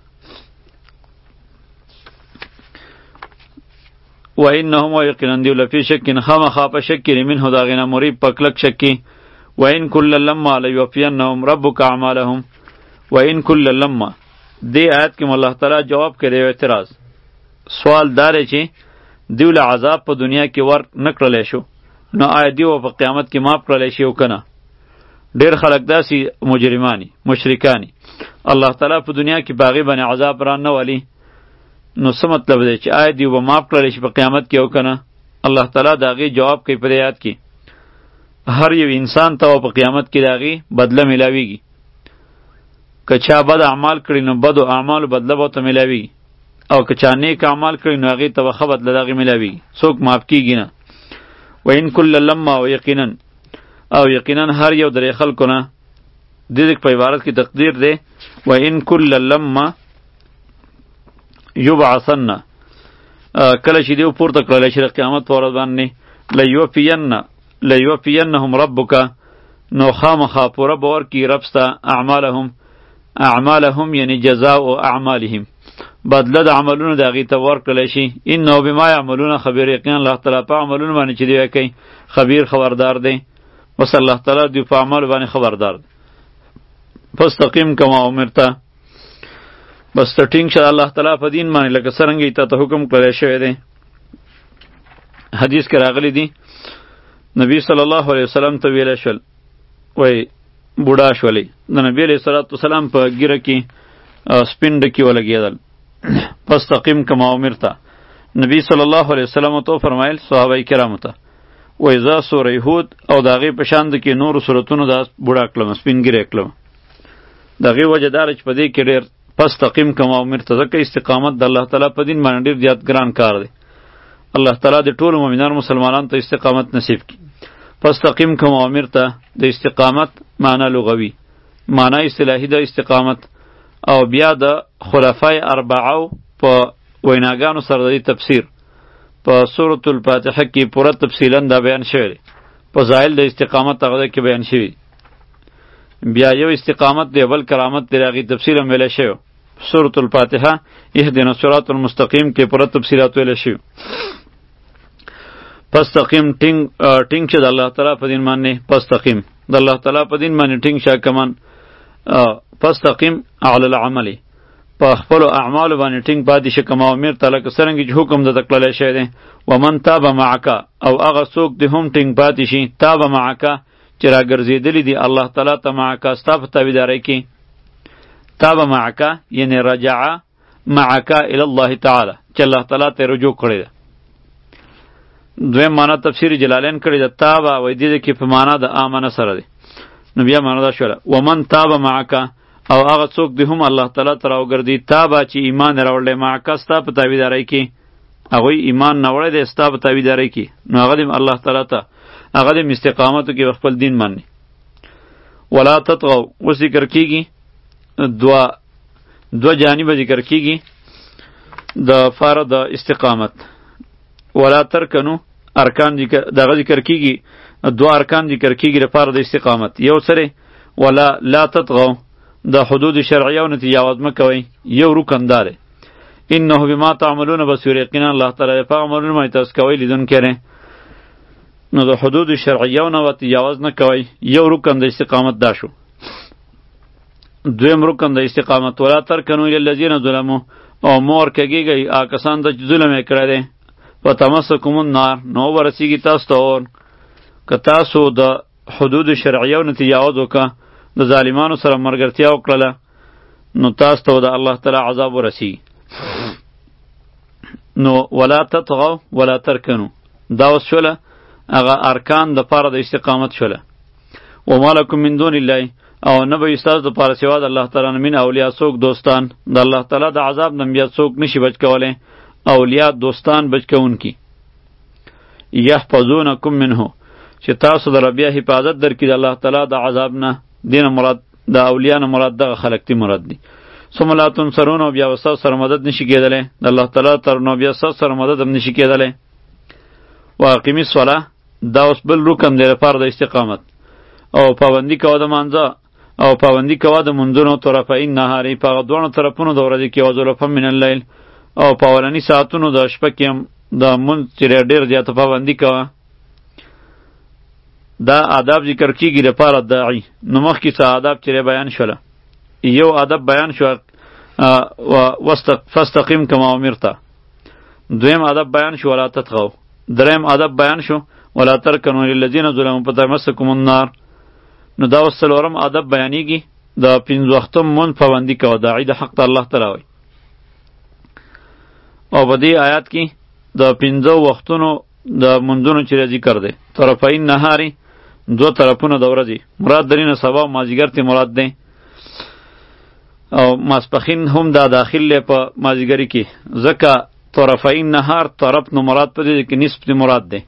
و انهم یقینا دیو لفی شک خامخا په شک کې منه د هغې نه مریب په کلک شک کې و ان کل لما لیوفینهم ربک اعمالهم و ان کل لما دې آیت کې الله تعالی جواب کړی یو اعتراض سوال دار چې دیو له عذاب په دنیا کې ور نه کړلی شو نو آیا دیو په قیامت کې معاف کړلی شي او که نه؟ ډېر خلک داسې مجرمانی مشرکانی الله تعالی په دنیا کې په هغې باندې عذاب ران نه والي نو څه مطلب دی چې آیا دیو به معاف کړلی شي په قیامت کې او که نه؟ الله تعالی د هغې جواب کوي په دې آیات کې هر یو انسان ته په قیامت کې د هغې بدله میلاویږي که چا بد اعمال کړي نو بدو اعمالو بدله به ورته میلاویږي او که چا نیک اعمال کړي نو هغې ته به ښه بدله د هغې میلاویږي څوک معاف کېږي نه. و ان کل لما و یقینا او یقینا هر یو درې خلکو نه د دې په عبارت کې تقدیر دی و ان کل لما یبعثن کله چې دیو پورته کړلی شي د قیامت په ورځ باندې لیوفین لیوفینهم ربک نو خامخا پوره به ورکړي رب ستا اعمالهم اعمالهم یعنی جزاء اعمالهم بدله د عملونو د هغې ته ورکړلی شي انه بما یعملون خبیر یقینا الله تعالی په عملونو باندې چې دوی کوي خبیر خبردار دی بس الله تعالی دوی په عملو باندې خبردار دی. فاستقیم کما امرته بس ته ټینګ شه الله تعالی په دین باندې لکه څرنګه یې تا ته حکم کړی شوی دی. حدیث کې راغلی دی نبی صلی الله علیه وسلم ته ویلی شول وای بوډا شولې د نبی علیه صلات وسلام په ګیره کې سپین ډکي ولګېدل فاستقیم کما امرته نبی صلی الله علیه وسلم ته فرمایل صحابه کرامو ته وای زه سوره هود او د هغې په شان د کې نورو سورتونو دا بوډا کړم سپین ګیری کړم د هغې وجه دا ده چې په دې کې ډېر فاستقیم کما امرته ځکه استقامت د الله تعالی په دین باندې ډېر زیات ګران کار دی الله تعالی د ټولو مؤمنانو مسلمانانو ته استقامت نصیب کړي. فاستقیم کما امرته د استقامت معنا لغوي معنا اصطلاحي د استقامت او بیا د خلفای اربعو په ویناګانو سره د تفسیر په سورة الفاتحه کې پوره تفصیلا دا بیان شوی دی په ظاهر د استقامت هغه کې بیان شوی بیا یو استقامت دی بل کرامت دی هغې تفصیل هم ویلی شوی سورة الفاتحه اهدنا الصراط المستقیم کې پوره تفصیلات ویلی شوی. فاستقیم ټینګ ټینګ شه د الله تعالی په دین باندې فاستقیم د الله تعالی په دین باندې ټینګ شه کمان فاستقیم علی العمل په خپلو اعمالو باندې ټینګ پاتې شه کما امر تعالی که څرنګه چې حکم درته کړلی شوی دی ومن تاب معک او هغه څوک دې هم ټینګ پاتې شي تاب معک چې راګرځېدلی دي الله تعالی ته معک ستا په تابعدارۍ کې تاب معک یعنی رجع معک الی الله تعالی چې الله تعالی ته رجوع کړی ده. دویم معنا تفسیر جلالین کړی ده تابه وایي دې کې په معنا د آمنه سره دی نو بیا معنا دا شوله ومن تاب معک او هغه څوک دی هم الله تعالی ته راوګرځي تابه چې ایمان راوړلی معک ستا په تابعدارۍ کې هغوی ایمان نه وړی دی ستا په تابعدارۍ کې، نو هغه دې الله تعالی ته هغه دې استقامتو کې خپل دین ماني. ولا تطغوا اوس ذکر کېږي دوه دوه جانبه ذکر کېږي د فاره د استقامت. ولا ترکنو ارکان ذکر دغه ذکر کېږي، دوه ارکان ذکر کېږي د فاره د استقامت. یو سره ولا لا تطغوا د حدود شرعیو نه تجاوز مه کوئ، یو رکن دا دی. انه بما تعملون بصیر، یقینا الله تعالی په عملونو باندې تاسو کوئ لیدونکی دی. نو د حدود شرعیو نه تجاوز نه کوئ، یو رکن د استقامت دا شو. دویم رکن د استقامت ولا ترکنو الی الذین ظلموا، او مور کګیږي آ کسان د ظلم یې کړی دی. فتمسکم النار، نو ورسیږي تاسو ته اور. که تاسو د حدود شرعیو نه تجاوز وکړه، د ظالمانو سره مرګرتیا وکړله، نو تاسو ته د الله تعالی عذاب ورسیږي. نو ولا تطغوا ولا ترکنو دا اوس شوله هغه ارکان د پاره د استقامت شوله. وما لکم من دون الله، او نه به استاد د پاره سوا د الله تعالی نه من اولیاء څوک دوستان، د الله تعالی د عذاب نه بیا څوک نشي بچ کولی، اولیاء دوستان بچ کوونکي. یحفظونکم منه، چې تاسو د بیا حفاظت درکړي د الله تعالی د عذاب نه. دینه مراد د اولیاء نه مراد دغه خلق تی مراد دي. ثم لا تنصرون، او بیا وستا سره مدد نشي کېدلی د الله تعالی تر نو بیا ستا سره مدد هم نشي کېدلی. واقیمی الصلاة دا اوس بل رکن دی لپاره د استقامت. او پابندي کوه د مانځه، او پابندي کوه د منځونو طرفین نهاري، په هغه دواړو طرفونو د ورځې کې وزلفا من اللیل، او په اولني ساعتونو د شپه کې هم د مونځ چې ډېر زیاته پابندي کوه. دا آداب ذکر کیږي لپاره داعی. نو مخکې څه آداب چې بیان شوله، یو ادب بیان شو فاستقیم کما امرته، دویم ادب بیان شو ولا تطغوا، دریم ادب بیان شو ولا ترکنوا للذین ظلموا فتمسکم النار. نو دا اوس څلورم ادب بیانیږي د پنځه وختم مونځ پابندي کوه، داعی د حق ته الله تعالی وایي. او په دې آیات کې د پنځه وختونو د منځونو چې ذکر دی، طرفین نهاري دو طرفونه د ورځې مراد درینه سبا او مازیګر ته مراد دی، او ماسپخین هم دا داخل لی په مازیګری کې، ځکه طرفین نهار طرف نو مراد په دې کې نصف ته مراد دی.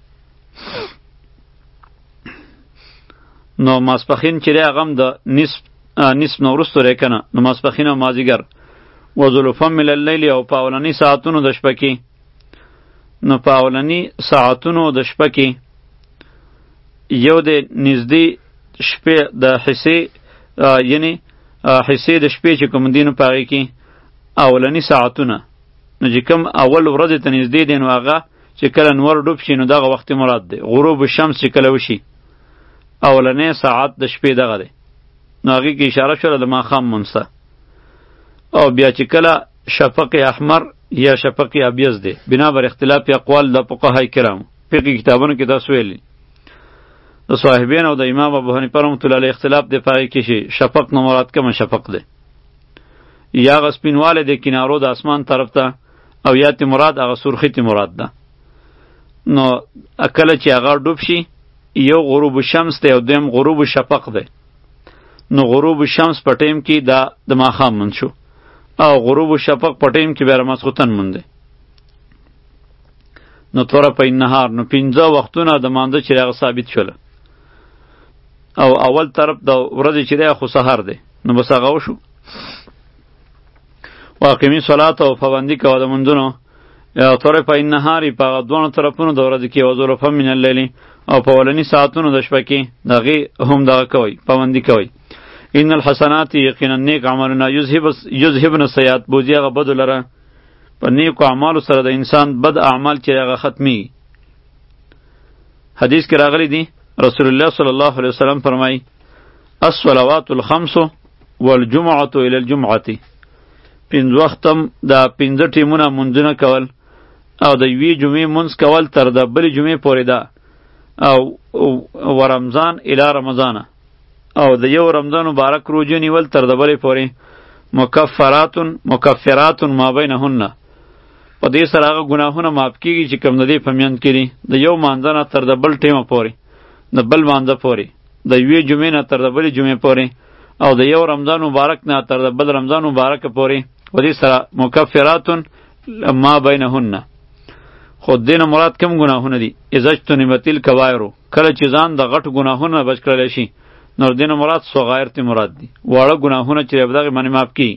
نو ماسپخین چې هغه هم د نصف نصف نو وروسته دی کنه، نو ماسپخین او مازیګر. وزلفا من اللیل، او په اولني ساعتونو د شپه کې، نو په اولني ساعتونو د شپه کې یو د نږدې شپې د حصې یعنی حصې د شپې چې کوم دینو په هغې کې اولني ساعتونه، نو چې کوم اول ورځې ته نږدې دی نو هغه چې کله نور ډوب شي نو دغه وخت مراد دی. غروب الشمس چې کله وشي اولنی ساعت د شپې دغه دی، نو هغې کې اشاره شوله د ماښام مونځ ته. او بیا چې کله شفق احمر یا شفق ابیض دی، بنا بر اختلاف اقوال د فقهای کرامو فقهي کتابونو کې داس ویلي، د صاحبین او د امام ابو حنیفه رحمۃ اللہ علیہ اختلاف دی پای کې شي شفق نو مراد کوم شفق دی، یا غ سپینواله د کینارو د اسمان طرف ته، او یا تی مراد هغه سرخی تی مراد ده. نو اکل چې هغه ډوب شي یو غروب الشمس دی او دویم غروب شفق دی. نو غروب الشمس په ټیم کې دا د ماښام مونځ شو، او غروب الشفق په ټیم کې بیا ماسخوتن مونځ دی. نو طرفین نهار، نو پنځه وختونه د مانځه چې هغه ثابت شوله، او اول طرف د ورځې چې دی خو سحر دی، نو بس هغه وشو. واقیمی صلات، او پابندي کوه د منځونو، طرفین نهار په هغه دواړو طرفونو د ورځې کې، وزلفا من اللیل، او په اولني ساعتونو د شپه کې د هغې هم دغه کوئ پابندي کوئ. ان الحسنات، یقینا نیک عملونه، یذهبن السیئات، بوځي هغه بدو لره. په نیکو اعمالو سره د انسان بد اعمال چې هغه ختمیږي. حدیث کې راغلی دی رسول الله صلی الله علیه وسلم فرمایي الصلوات الخمس والجمعة الى الجمعة، پنځه وختم دا پنځه ټیمونه منځونه کول، او د یوې جمعې منځ کول تر د بلې جمعې پورې ده، او و رمضان الی رمضان، او د یو رمضان مبارک روزه نیول تر د بلې پورې. مکفرات مکفرات ما بینهن، په دې سره هغه ګناهونه معاف کیږي چې کوم د دې په میانځ کې دي، د یو مانځه نه تر د بل ټیمه پورې، د بل مانځه پورې، د یوې جمعې نه تر د بلې جمعې پورې، او د یو رمضان مبارک نه تر د بل رمضان مبارک پورې. و دې سره مکفرات ما بینهن، خو دین مراد کم ګناهونه دي. اذا اجتنبت الکبائر، کله چې ځان د غټ ګناهونو بچ کړلی شي نو دین مراد صغایر ته مراد دي، واړه ګناهونه چې دغه باندې معاف کی.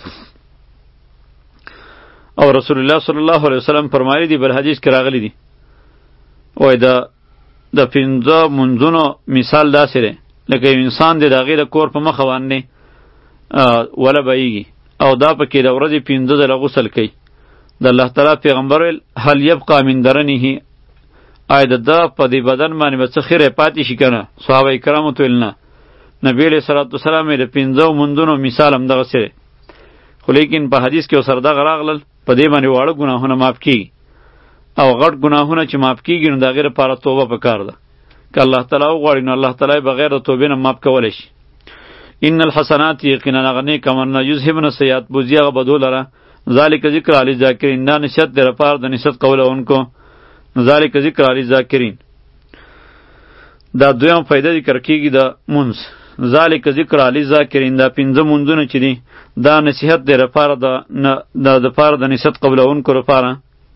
او رسول الله صلی الله علیه وسلم فرمایلی دی بل حدیث کې راغلی دی، وای دا د پنځه منځونو مثال داسې دی لکه یو انسان دی د هغې د کور په مخه باندې وله بهیږي او دا پکې د ورځې پنځه ځله غسل کوي. د الله تعالی پیغمبر ویل هل یبقى من درنه، آیا د ده په دې بدن باندې به څه خیری پاتې شي که نه؟ صحابه کرامو ته ویل نه. نبی علیه صلات وسلام یې د پنځو منځونو مثال همدغسې دی، خو لیکن په حدیث کې ورسره دغه راغلل په دې باندې واړه ګناهونه معاف کیږي او غټ ګناهونه چې معاف کیږي نو د هغې لپاره توبه پکار ده. که الله تعالی وغواړي نو الله تعالی بغیر د توبې نه معاف کولی شي. ان الحسنات یقینا هغه نیک عملونه یذهبن السیئات بوځي هغه بدو لره، ذلک ذکر للذاکرین، دا نصیحت دی لپاره د نصیحت قولونکو. ذلک ذکر للذاکرین، دا دویم فایده ذکر کیږي د منځ. ذالک ذکر للذاکرین، دا پنځه منځونه چې دي دا نصیحت دی لپاره د د لپاره د نصیحت قبلونکو لپاره.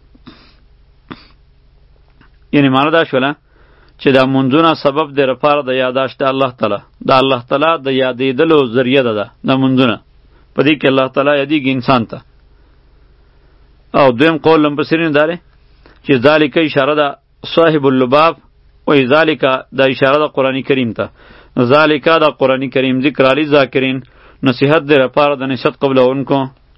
یعنی معنی دا شوله چې دا منځونه سبب دی لپاره د یاداشت د الله تعالی، د الله تعالی د یادېدلو ذریعه ده دا منځونه، په دې کې الله تعالی یادېږي انسان ته. او دویم قول مفسرین دا دی چې ذالک اشاره ده صاحب اللباب، وی ذالک دا اشاره ده قرآن کریم ته. ذالک دا قرآن کریم ذکر علی ذاکرین، نصیحت دی لپاره د نصیحت قبلونکو.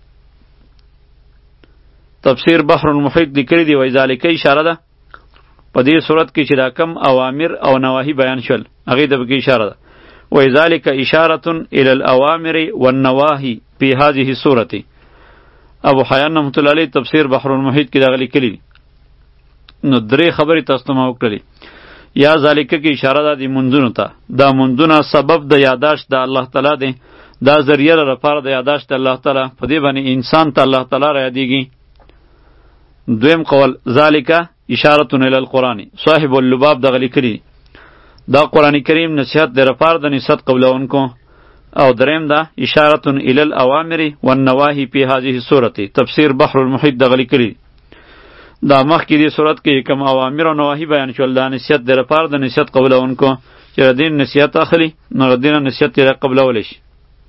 تفسیر بحر المحیط لیکلی دی وی ذالک اشاره ده په دې صورت کې چې دا کم اوامر او نواهی بیان شول هغې ته پکې اشاره ده. وی ذالک اشاره الی الاوامر والنواهی فی هذه السورة. ابو حیان رحمت الله علیه تفسیر بحر المحیط کې دغه لیکلی دی. نو درې خبرې تاسو ته ما وکړلې. یا ذالکه کې اشاره ده د منځونو ته، دا منځونه سبب د یاداشت د الله تعالی دی، دا ذریعه لپاره د یاداشت د الله تعالی، په دې باندې انسان ته الله تعالی را یادېږي. دویم قول ذالکه اشاره الی القرآن، صاحب اللباب دغه لیکلی دا قرآن کریم نصیحت دی لپاره د نصیحت قبلونکو. او دریم دا اشاره الی الاوامر والنواهی فی هذه السورة، تفسیر بحر المحیط دغه لیکلی دا مخکې دې صورت کې کوم اوامر او نواهی بیان شول دا نصیحت دی لپاره د نصیحت قبلونکو چې د دین نصیحت اخلي نو د دین نصیحت یې قبلولی شي.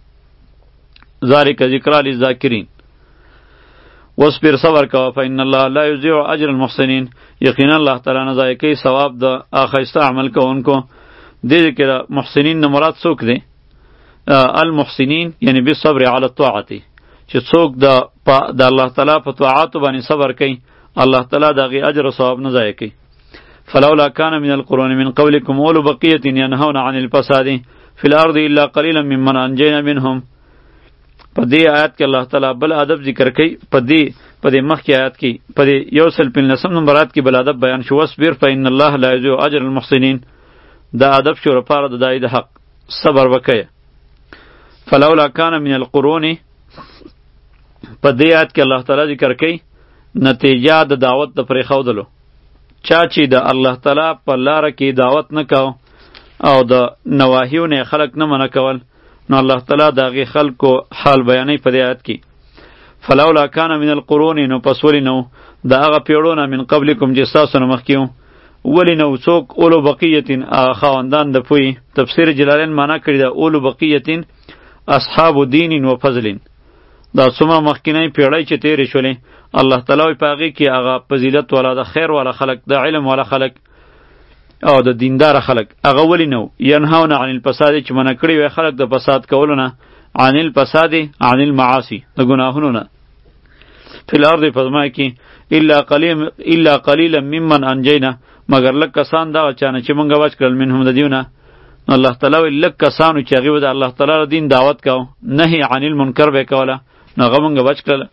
ذالک ذکر للذاکرین. واصبر صبر کوه فإن الله لا یضیع اجر المحسنین، یقینا الله تعالی نه ضایع کوي ثواب د ښایسته عمل کوونکو. دې کې محسنین نه مراد څوک دی؟ المحسنین یعنی بالصبر علی الطاعة، چې څوک د الله تعالی په طاعاتو باندې صبر کوي الله تعالی د هغې اجر او ثواب نه ضایع کوي. فلولا کان من القرون من قبلکم اولو بقیة ینهون عن الفساد فی الارض الا قلیلا ممن انجینا منهم. په دې آیات کې الله تعالی بل ادب ذکر کوي، په دې په دې مخکې آیات کې په دې یو سل پنځلسم نمبر آیات کې بل ادب بیان شو، واصبر فإن الله لا یضیع اجر المحسنین. دا ادب شو لپاره د دای د حق صبر وکړه. فلولا کان من القرون، په دې آیات کې الله تعالی ذکر کوي نتیجه د دعوت د پرېښودلو. چا چې د الله تعالی په لاره کې دعوت نه کو او د نواهیو نه خلق نه منع کول نو الله تعالی د هغې خلکو حال بیانوي په دې آیت کې. فلولا کان من القرون، نو پس ولې نو د هغه پیړونه من قبلکم چې ستاسو نه مخکې وو، ولې نو څوک اولو بقیتین هغه خاوندان د پوی. تفسیر جلالین معنا کړي ده اولو بقیتین اصحاب دین و فضل، دا څومره مخکینی پیړۍ چې تیرې شولې الله تعالی وایي په هغې کې هغه فضیلت والا د خیر والا خلک د علم والا خلک او د دیندار خلک هغه ولې نو ینهون عن الفساد چې منع کړي وی خلک د فساد کولو نه، عن الفساد عن المعاصی د ګناهونو نه، فی الارض په ځمکه کې الا قلیل الا قلیلا ممن انجینا، مگر لږ کسان دغه چا نه چې موږ بچ کړل منهم د دیونه. الله تعالی وایي لږ کسانو چې هغې به د الله تعالی د دین دعوت کو، نهی عن المنکر به یې کوله نو هغه موږ بچ کړله.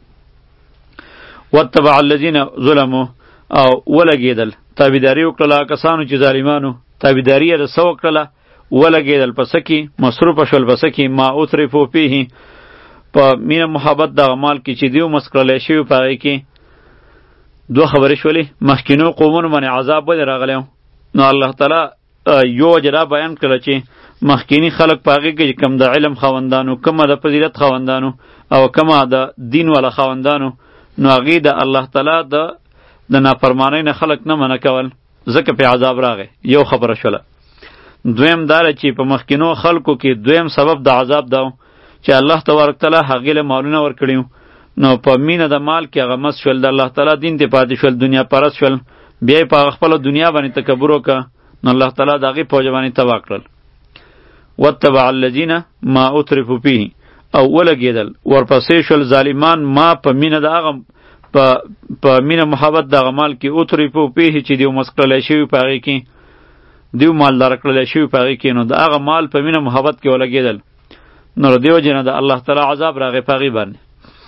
واتبع الذین ظلموا، او ولګېدل تابعداري وکړله کسانو چې ظالمانو، تابعداري یې د څه وکړله؟ ولګېدل په څه کې؟ مصروفه شول په څه کې؟ ما اترفو فیه، په مینه محبت دغه مال کې چې دیو مسکرلی شوي په هغې کې. دوه خبرې شولې، مخکینو قومونو باندې عذاب ولې راغلی و؟ نو الله تعالی یو وجه دا بیان کړله چې مخکینی خلق په هغې کې کم د علم خاوندانو، کمه د فضیلت خاوندانو او کمه د دین والا خاوندانو، نو هغې د الله تعالی د د نافرمانی نه خلق نه منع کول ځکه په عذاب راغی. یو خبره شوله. دویم دا چې په مخکینو خلکو کې دویم سبب د عذاب دا چې الله تبارک تعالی هغې له مالونه ورکړي نو په مینه د مال کې هغه مست شول، د الله تعالی دین ته پاتې شول، دنیا پرست شول، بیا یې په خپله دنیا باندې تکبر وکړه نو الله تعالی د هغې په وجه باندې تباه کړل. واتبع الذین ما اترفوا فیه او ولګېدل ورپسې شول ظالمان ما په مینه د هغه په مینه محبت د هغه مال کې اترفوا فیه چې دیو مست کړلی شوي په هغې کې دیو مالداره کړلی شوي په هغې کې نو د هغه مال په مینه محبت کې ولګېدل نو د دې وجې نه د الله تعالی عذاب راغی په هغې باندې.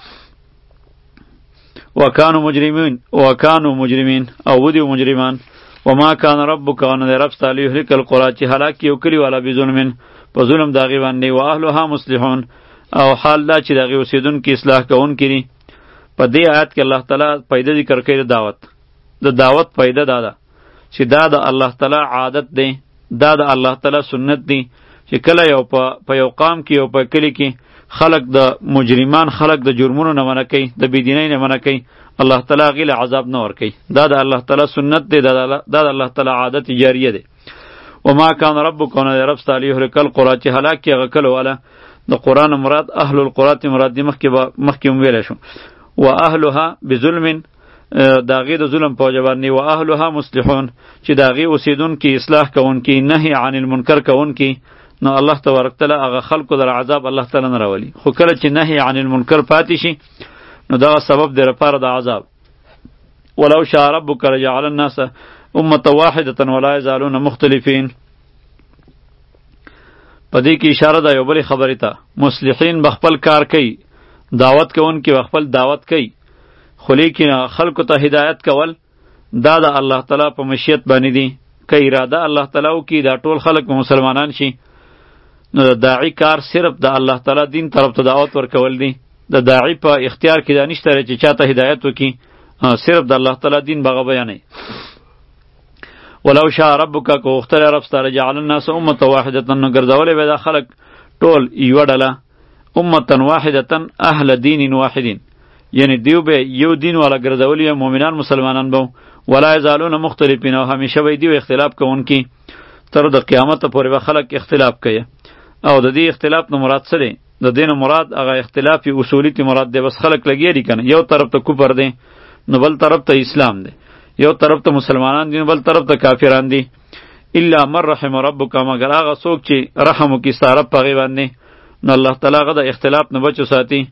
وکانو مجرمین وکانو مجرمین او ودیو مجرمان وما کان ربک او نه دی رب ستا لیهلک القری چې هلاک یو کلي والا بظلم په ظلم د هغې باندې و اهلها مصلحون او حال دا چې د هغې اوسېدونکي اصلاح کوونکي دي. په دې آیت کې الله تعالی پیدا ذکر کوي د دعوت د دعوت پیدا دا ده چې دا د الله تعالی عادت دی، دا د الله تعالی سنت دی چې کله یو په یو قام کې یو په کلي کې خلق د مجرمان خلق د جرمونو نه منع کوي، د بېدینۍ نه منع کوي، الله تعالی هغې له عذاب نه ورکوي. دا د الله تعالی سنت دی، دا د الله تعالی عادت جاریه دی. وما کان ربک او نه دی رب ستا لیهلک القری چې هلاک کړي هغه کلو والا. د قرآن مراد اهل القرى مراد دی، مخکې هم ویلی شو. و اهلها بظلم د هغې د ظلم په وجه باندې و اهلها مصلحون چې د هغې اوسېدونکي اصلاح کوونکي نهي عن المنکر کوونکي نو الله تبارک تعالی هغه خلکو در عذاب الله تعالی نه راولي. خو کله چې نهي عن المنکر پاتې شي نو دغه سبب دی لپاره د عذاب. ولو شاء ربک لجعل الناس امة واحدة ولا يزالون مختلفین. په دې کې اشاره ده یو بلې خبرې ته، مصلحین به خپل کار کوي، دعوت کوونکي به خپل دعوت کوي، خو لیکن خلکو ته هدایت کول دا د الله تعالی په مشیت باندې دي. که اراده الله تعالی وکړي دا ټول خلک مسلمانان شي نو د داعی کار صرف د الله تعالی دین طرف ته دعوت ورکول دی. د داعی په اختیار کې دا نشته چې چاته هدایت وکړي، صرف د الله تعالی دین بغه بیانوي. ولو شاء ربک که غوښتلی رب ستا لجعل الناس امة واحدة نو ګرځولی به دا خلک ټول یوه ډله امة واحدة اهل دین واحدین، یعنی دیو به یو دین والا ګرځولی مؤمنان مسلمانان به ولا یزالون مختلفین او همیشه به دیو اختلاف کوونکي تر د قیامت پورې به خلک اختلاف کوي. او د دې اختلاف نه مراد څه دی؟ د دې نه مراد هغه اختلاف اصولی تی مراد دی. بس خلک لګیا دي کنه، یو طرف ته کفر دی نو بل طرف ته اسلام دی، یو طرف ته مسلمانان دي بل طرف ته کافران دي. الا من رحم ربک، مگر هغه څوک چې رحم وکړي ستا رب په هغې باندې نو الله تعالی هغه د اختلاف نه بچو ساتي.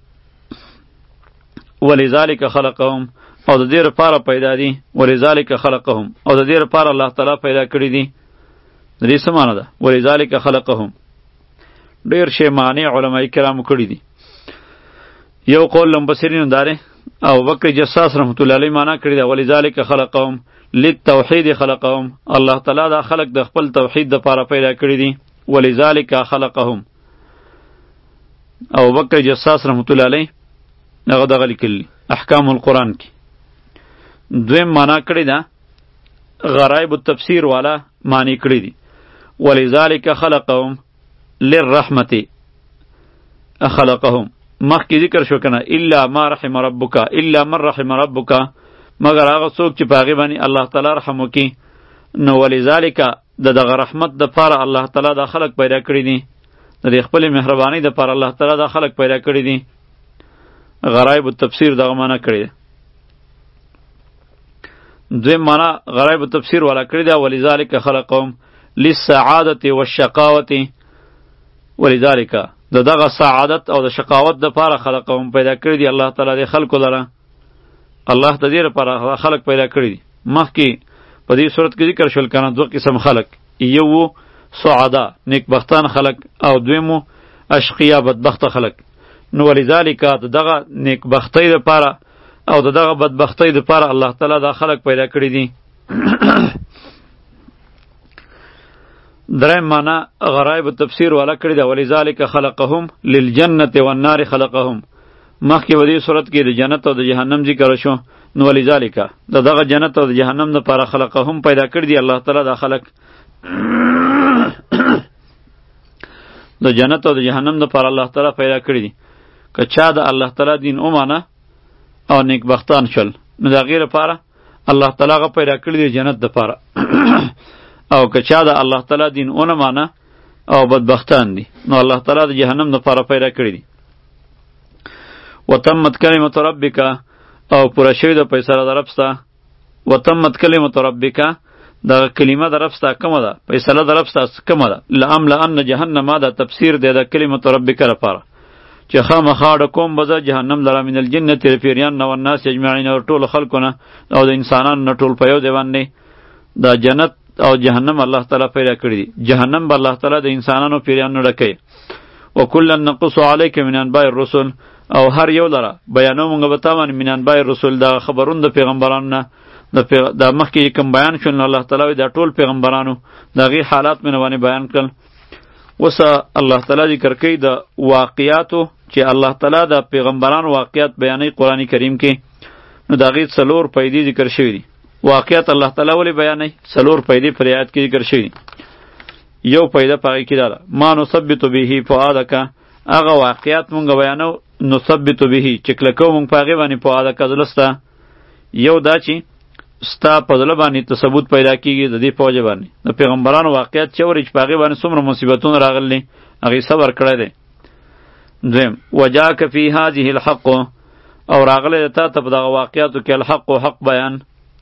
ولذلک خلقهم او د دې لپاره پیدا دي، ولذلک خلقهم او د دې لپاره الله تعالی پیدا کړي دي. د دې څه معنی ده؟ ولذلک خلقهم ډېر شی معنی علماء کرامو کړي دي. یو قول لمبصرینو داره او بکر جساس رحمت الله علیه معنا کړی دا ولذالک خلقهم للتوحید خلقهم، الله تعالی دا خلق د خپل توحید د پاره پیدا کړی دي. ولذالک خلقهم او بکر جساس رحمت الله علیه هغه دغه لیکلی احکام القرآن کې دویم معنا کړی دا غرایب التفسیر والا معنی کړی دي. ولذالک خلقهم للرحمت خلقهم، مخکې ذکر شو کنه الا ما رحم ربک، الا من رحم ربک، مگر هغه څوک چې په هغې باندې الله تعالی رحم وکړي. نو ولذالک د دغه رحمت دپاره الله تعالی دا خلق پیدا کړي دي، د دې خپلې مهربانۍ دپاره الله تعالی دا خلق پیدا کړي دي. غرایب التفسیر دغه معنا کړی ده. دویم معنا غرایب التفسیر والا کړی ده ولذالک خلقهم للسعادة والشقاوة. ولذالک د دغه سعادت او د شقاوت د پاره خلقهم پیدا کړی دی الله تعالی د خلقو لره. الله د دې لپاره خلق پیدا کړی دی. مخکې په دې صورت کې ذکر شول کنه دوه قسم خلق، یو سعاده نیکبختان خلق او دویمو اشقیا بدبخت خلق. نو ولذالک د دغه نیکبختی لپاره او د دغه بدبختی لپاره الله تعالی دا خلق پیدا کړی دی. دریم معنا غرایب التفسیر والا کړی دا ولذالک خلقهم للجنة والنار خلقهم، مخکې په دې صورت کې د جنت او د جهنم ذکر شو. نو ولذالک د دغه جنت او د جهنم لپاره خلقهم پیدا کړی دی الله تعالی دا خلق د جنت او د جهنم لپاره الله تعالی پیدا کړی دی. که چا د الله تعالی دین ومانه او نیکبختان شول نو د هغې لپاره الله تعالی غ پیدا کړی دی جنت د پاره او که چا د الله تعالی دین اونه مانه او بدبختان دي نو الله تعالی د جهنم د پاره پیدا کړی دی. وتمت کلمت ربک او پوره شوی د فیصله د رب ستا. وتمت کلمت ربک دا کلمه د رب ستا کومه ده؟ فیصله د رب ستا کومه ده؟ لاملأن جهنم دا تفسیر دی د کلمت ربک لپاره چې خامخا ډکوم به زه جهنم لره من الجنة پیریان نه والناس اجمعین او ټولو خلکو نه او د انسانانو نه ټول په یو دی باندې دا جنت او جهنم الله تعالی پیدا کړی دی. جهنم به الله تعالی د انسانانو پیریانو ډکوي. وکلا نقص علیک من انباء الرسل او هر یو لره بیانو مونږ به تا باندې من انباء الرسل دا خبرون د پیغمبرانو نه د مخکې کوم بیان شول الله تعالی دا ټول پیغمبرانو دغه حالات مې باندې بیان کړل. وسه الله تعالی ذکر کوي د واقعاتو چې الله تعالی د پیغمبرانو واقعات بیانوي قرآن کریم کې نو د هغې څلور پیدې ذکر شوي دي. واقعات الله تعالی ولې بیانوي؟ څلور پیدې پر آیات کې ذکر شوي دي. یو پیده په هغې کې دا ده ما نثبت به فؤادک هغه واقعات مونږ بیانو نثبت به چې کلکو مونږ په هغې باندې فؤادک زړه ستا. یو دا چې ستا په زړه باندې ثبوت پیدا کېږي د دې په وجه باندې د پیغمبرانو واقعات چې اورې چې په هغې باندې څومره مصیبتونه راغلي هغې صبر کړی دی. دویم وجاک فی هذه الحق او راغلی تا ته په دغه واقعاتو کې الحق و حق بیان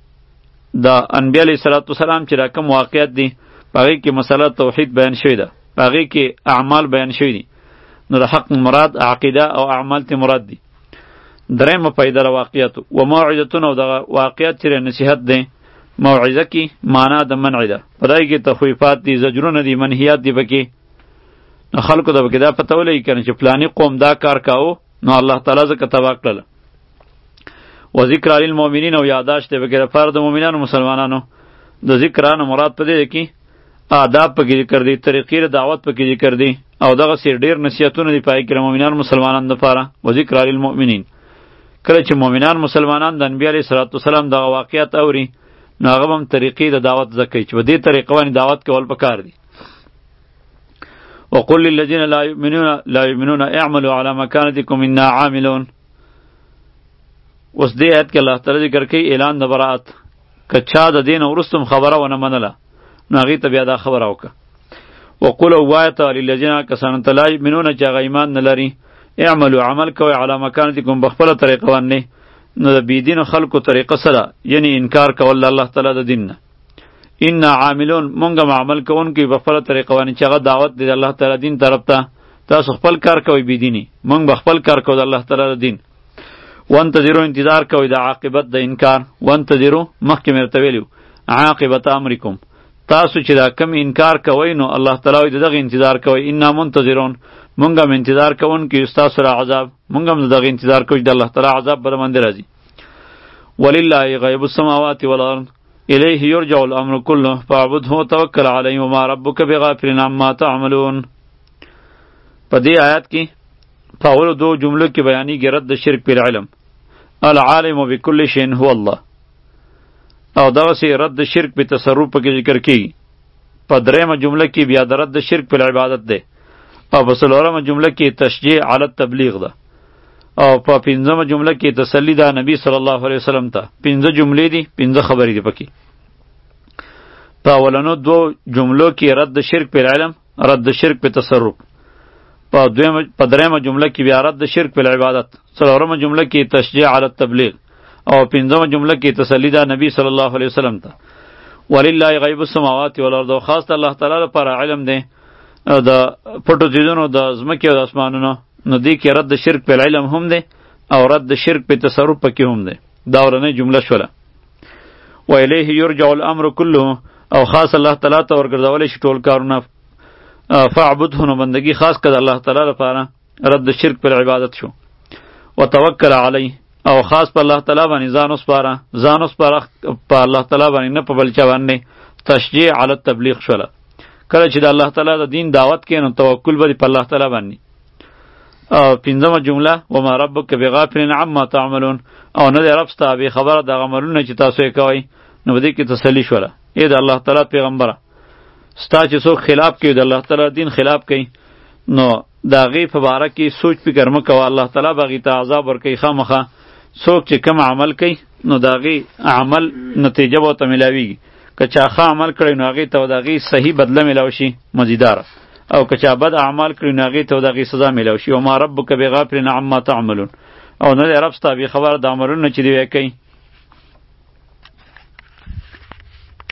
د انبیا علیه صلات وسلام چې را کوم واقعات دي په هغې کې مسله توحید بیان شوې ده په هغې کې اعمال بیان شوي دي نو د حق مراد عقیده او اعمال ته مراد دي. درېیمه پیدا د واقعاتو و موعظتون او دغه واقعات چې نصیحت دی موعظه کې معنا د منع ده په دغې کې تخویفات دي زجرونه دي منهیات دي پکې نو خلکو ته پکې دا پته ولګي که نه چې فلاني قوم دا کار کاوه نو الله تعالی ځکه تباه کړله. و ذکر للمؤمنین او یاداشت دی پکې دپاره د مؤمنانو مسلمانانو د ذکرانو مراد په دې ده کې آداب پکې ذکر دي طریقې د دعوت پکې ذکر دي او دغسې ډېر نصیحتونه دي په هغې کې د مؤمنانو مسلمانانو دپاره و ذکر للمؤمنین. کله چې مؤمنان مسلمانان د انبیا علیه صلات وسلام دغه واقعات اوري نو هغه به هم طریقې د دعوت زده کوي چې په دې طریقه باندې دعوت کول پکار دي. وقل للذین لا یؤمنون لا یؤمنون اعملوا علی مکانتکم انا عاملون. اوس دې آیت کې الله تعالی ذکر کوي اعلان د براءت که چا د دین وروسته خبره ونه منله نو هغې ته بیا دا خبره وکړه. وقل ووایه ته للذین کسانو ته لا یؤمنون چې هغه ایمان نه لري اعملوا عمل کوئ علی مکانتکم بخپله طریقه باندې نو د بېدینو خلکو طریقه سره یعنی انکار کول د الله تعالی د دین نه. انا عاملون مونږ هم عمل کوونکي په خپله طریقه باندې چې هغه دعوت دی د الله تعالی دین طرف ته تاسو خپل کار کوئ بېدیني مونږ به خپل کار کوو د الله تعالی د دین. وانتظروا انتظار کوئ د عاقبت د انکار وانتظروا مخکې مې ورته ویلي عاقبت امرکم تاسو چې دا کم انکار کوئ نو الله تعالی وایي د دغه انتظار کوئ انا منتظرون مونږ هم انتظار کوونکي ستاسو را عذاب مونږ هم د دغه انتظار کوو چې د الله تعالی عذاب به باندې راځي. ولله غیب السماوات والارض الیه یرجع الامر کله فاعبده وتوکل علیه وما ربک بغافل عما تعملون. په دې آیات کې په اولو دو جملو کې بیانېږي رد د شرک په علم العالم بكل شیء هو الله او دغسې رد د شرک په تصرف پکې ذکر کېږي. په درېیمه جمله کې بیا د رد د شرک په عبادت دی او په څلورمه جمله کې تشجیع علی التبلیغ ده او په پنځمه جمله کې تسلی ده نبی صلی الله علیه وسلم ته. پنځه جملې دي پنځه خبرې دي پکې. په اولنو دو جملو کې رد د شرک په علم رد د شرک په تصرف په دویمه په درېیمه جمله کې بیا رد د شرک په عبادت څلورمه جمله کې تشجیع علی التبلیغ او پنځمه جمله کې تسلی ده نبی صلی الله علیه وسلم ته. ولله غیب السماوات والارض او خاص الله تعالی لپاره علم دی د پټو چیزونو د ځمکې او د اسمانونو نو دې کې رد د شرک په علم هم دی او رد د شرک په تصرف پکې هم دی. دا ورنۍ جمله شوله. و الیه یرجع الامر کله او خاص الله تعالی ته ورګرځولی شي ټول کارونه فاعبده نو بندگی خاص کړه الله تعالی لپاره رد د شرک په عبادت شو. وتوکل علیه او خاص په الله تعالی باندې ځان وسپاره ځان وسپاره په الله تعالی باندې نه په بل چا باندې تشجیع علی التبلیغ شوله. کله چې د الله تعالی د دین دعوت کوي نو توکل به په الله تعالی باندې. او پنځمه جمله وما ربک بغافل عما تعملون او نه دی رب ستا بې خبره د عملونه چې تاسو یې کوئ نو په دې کې تسلي شوله. ای د الله تعالی پیغمبره ستا چې څوک خلاف کوي د الله تعالی دین خلاف کوي نو د هغې په باره کې سوچ فکر مه کوه الله تعالی به هغې ته عذاب ورکوي خامخا. څوک چې کم عمل کوي نو د هغې عمل نتیجه به ورته میلاویږي. که چا ښه عمل کړی نو هغې ته د هغې صحیح بدله میلاو شي مزیداره، او که چا بد اعمال کړي نو هغې ته د هغې سزا میلاو شي. وما ربک بغافل عما تعملون، او نه دی رب ستا بې خبره د عملونو چې دوی کوي.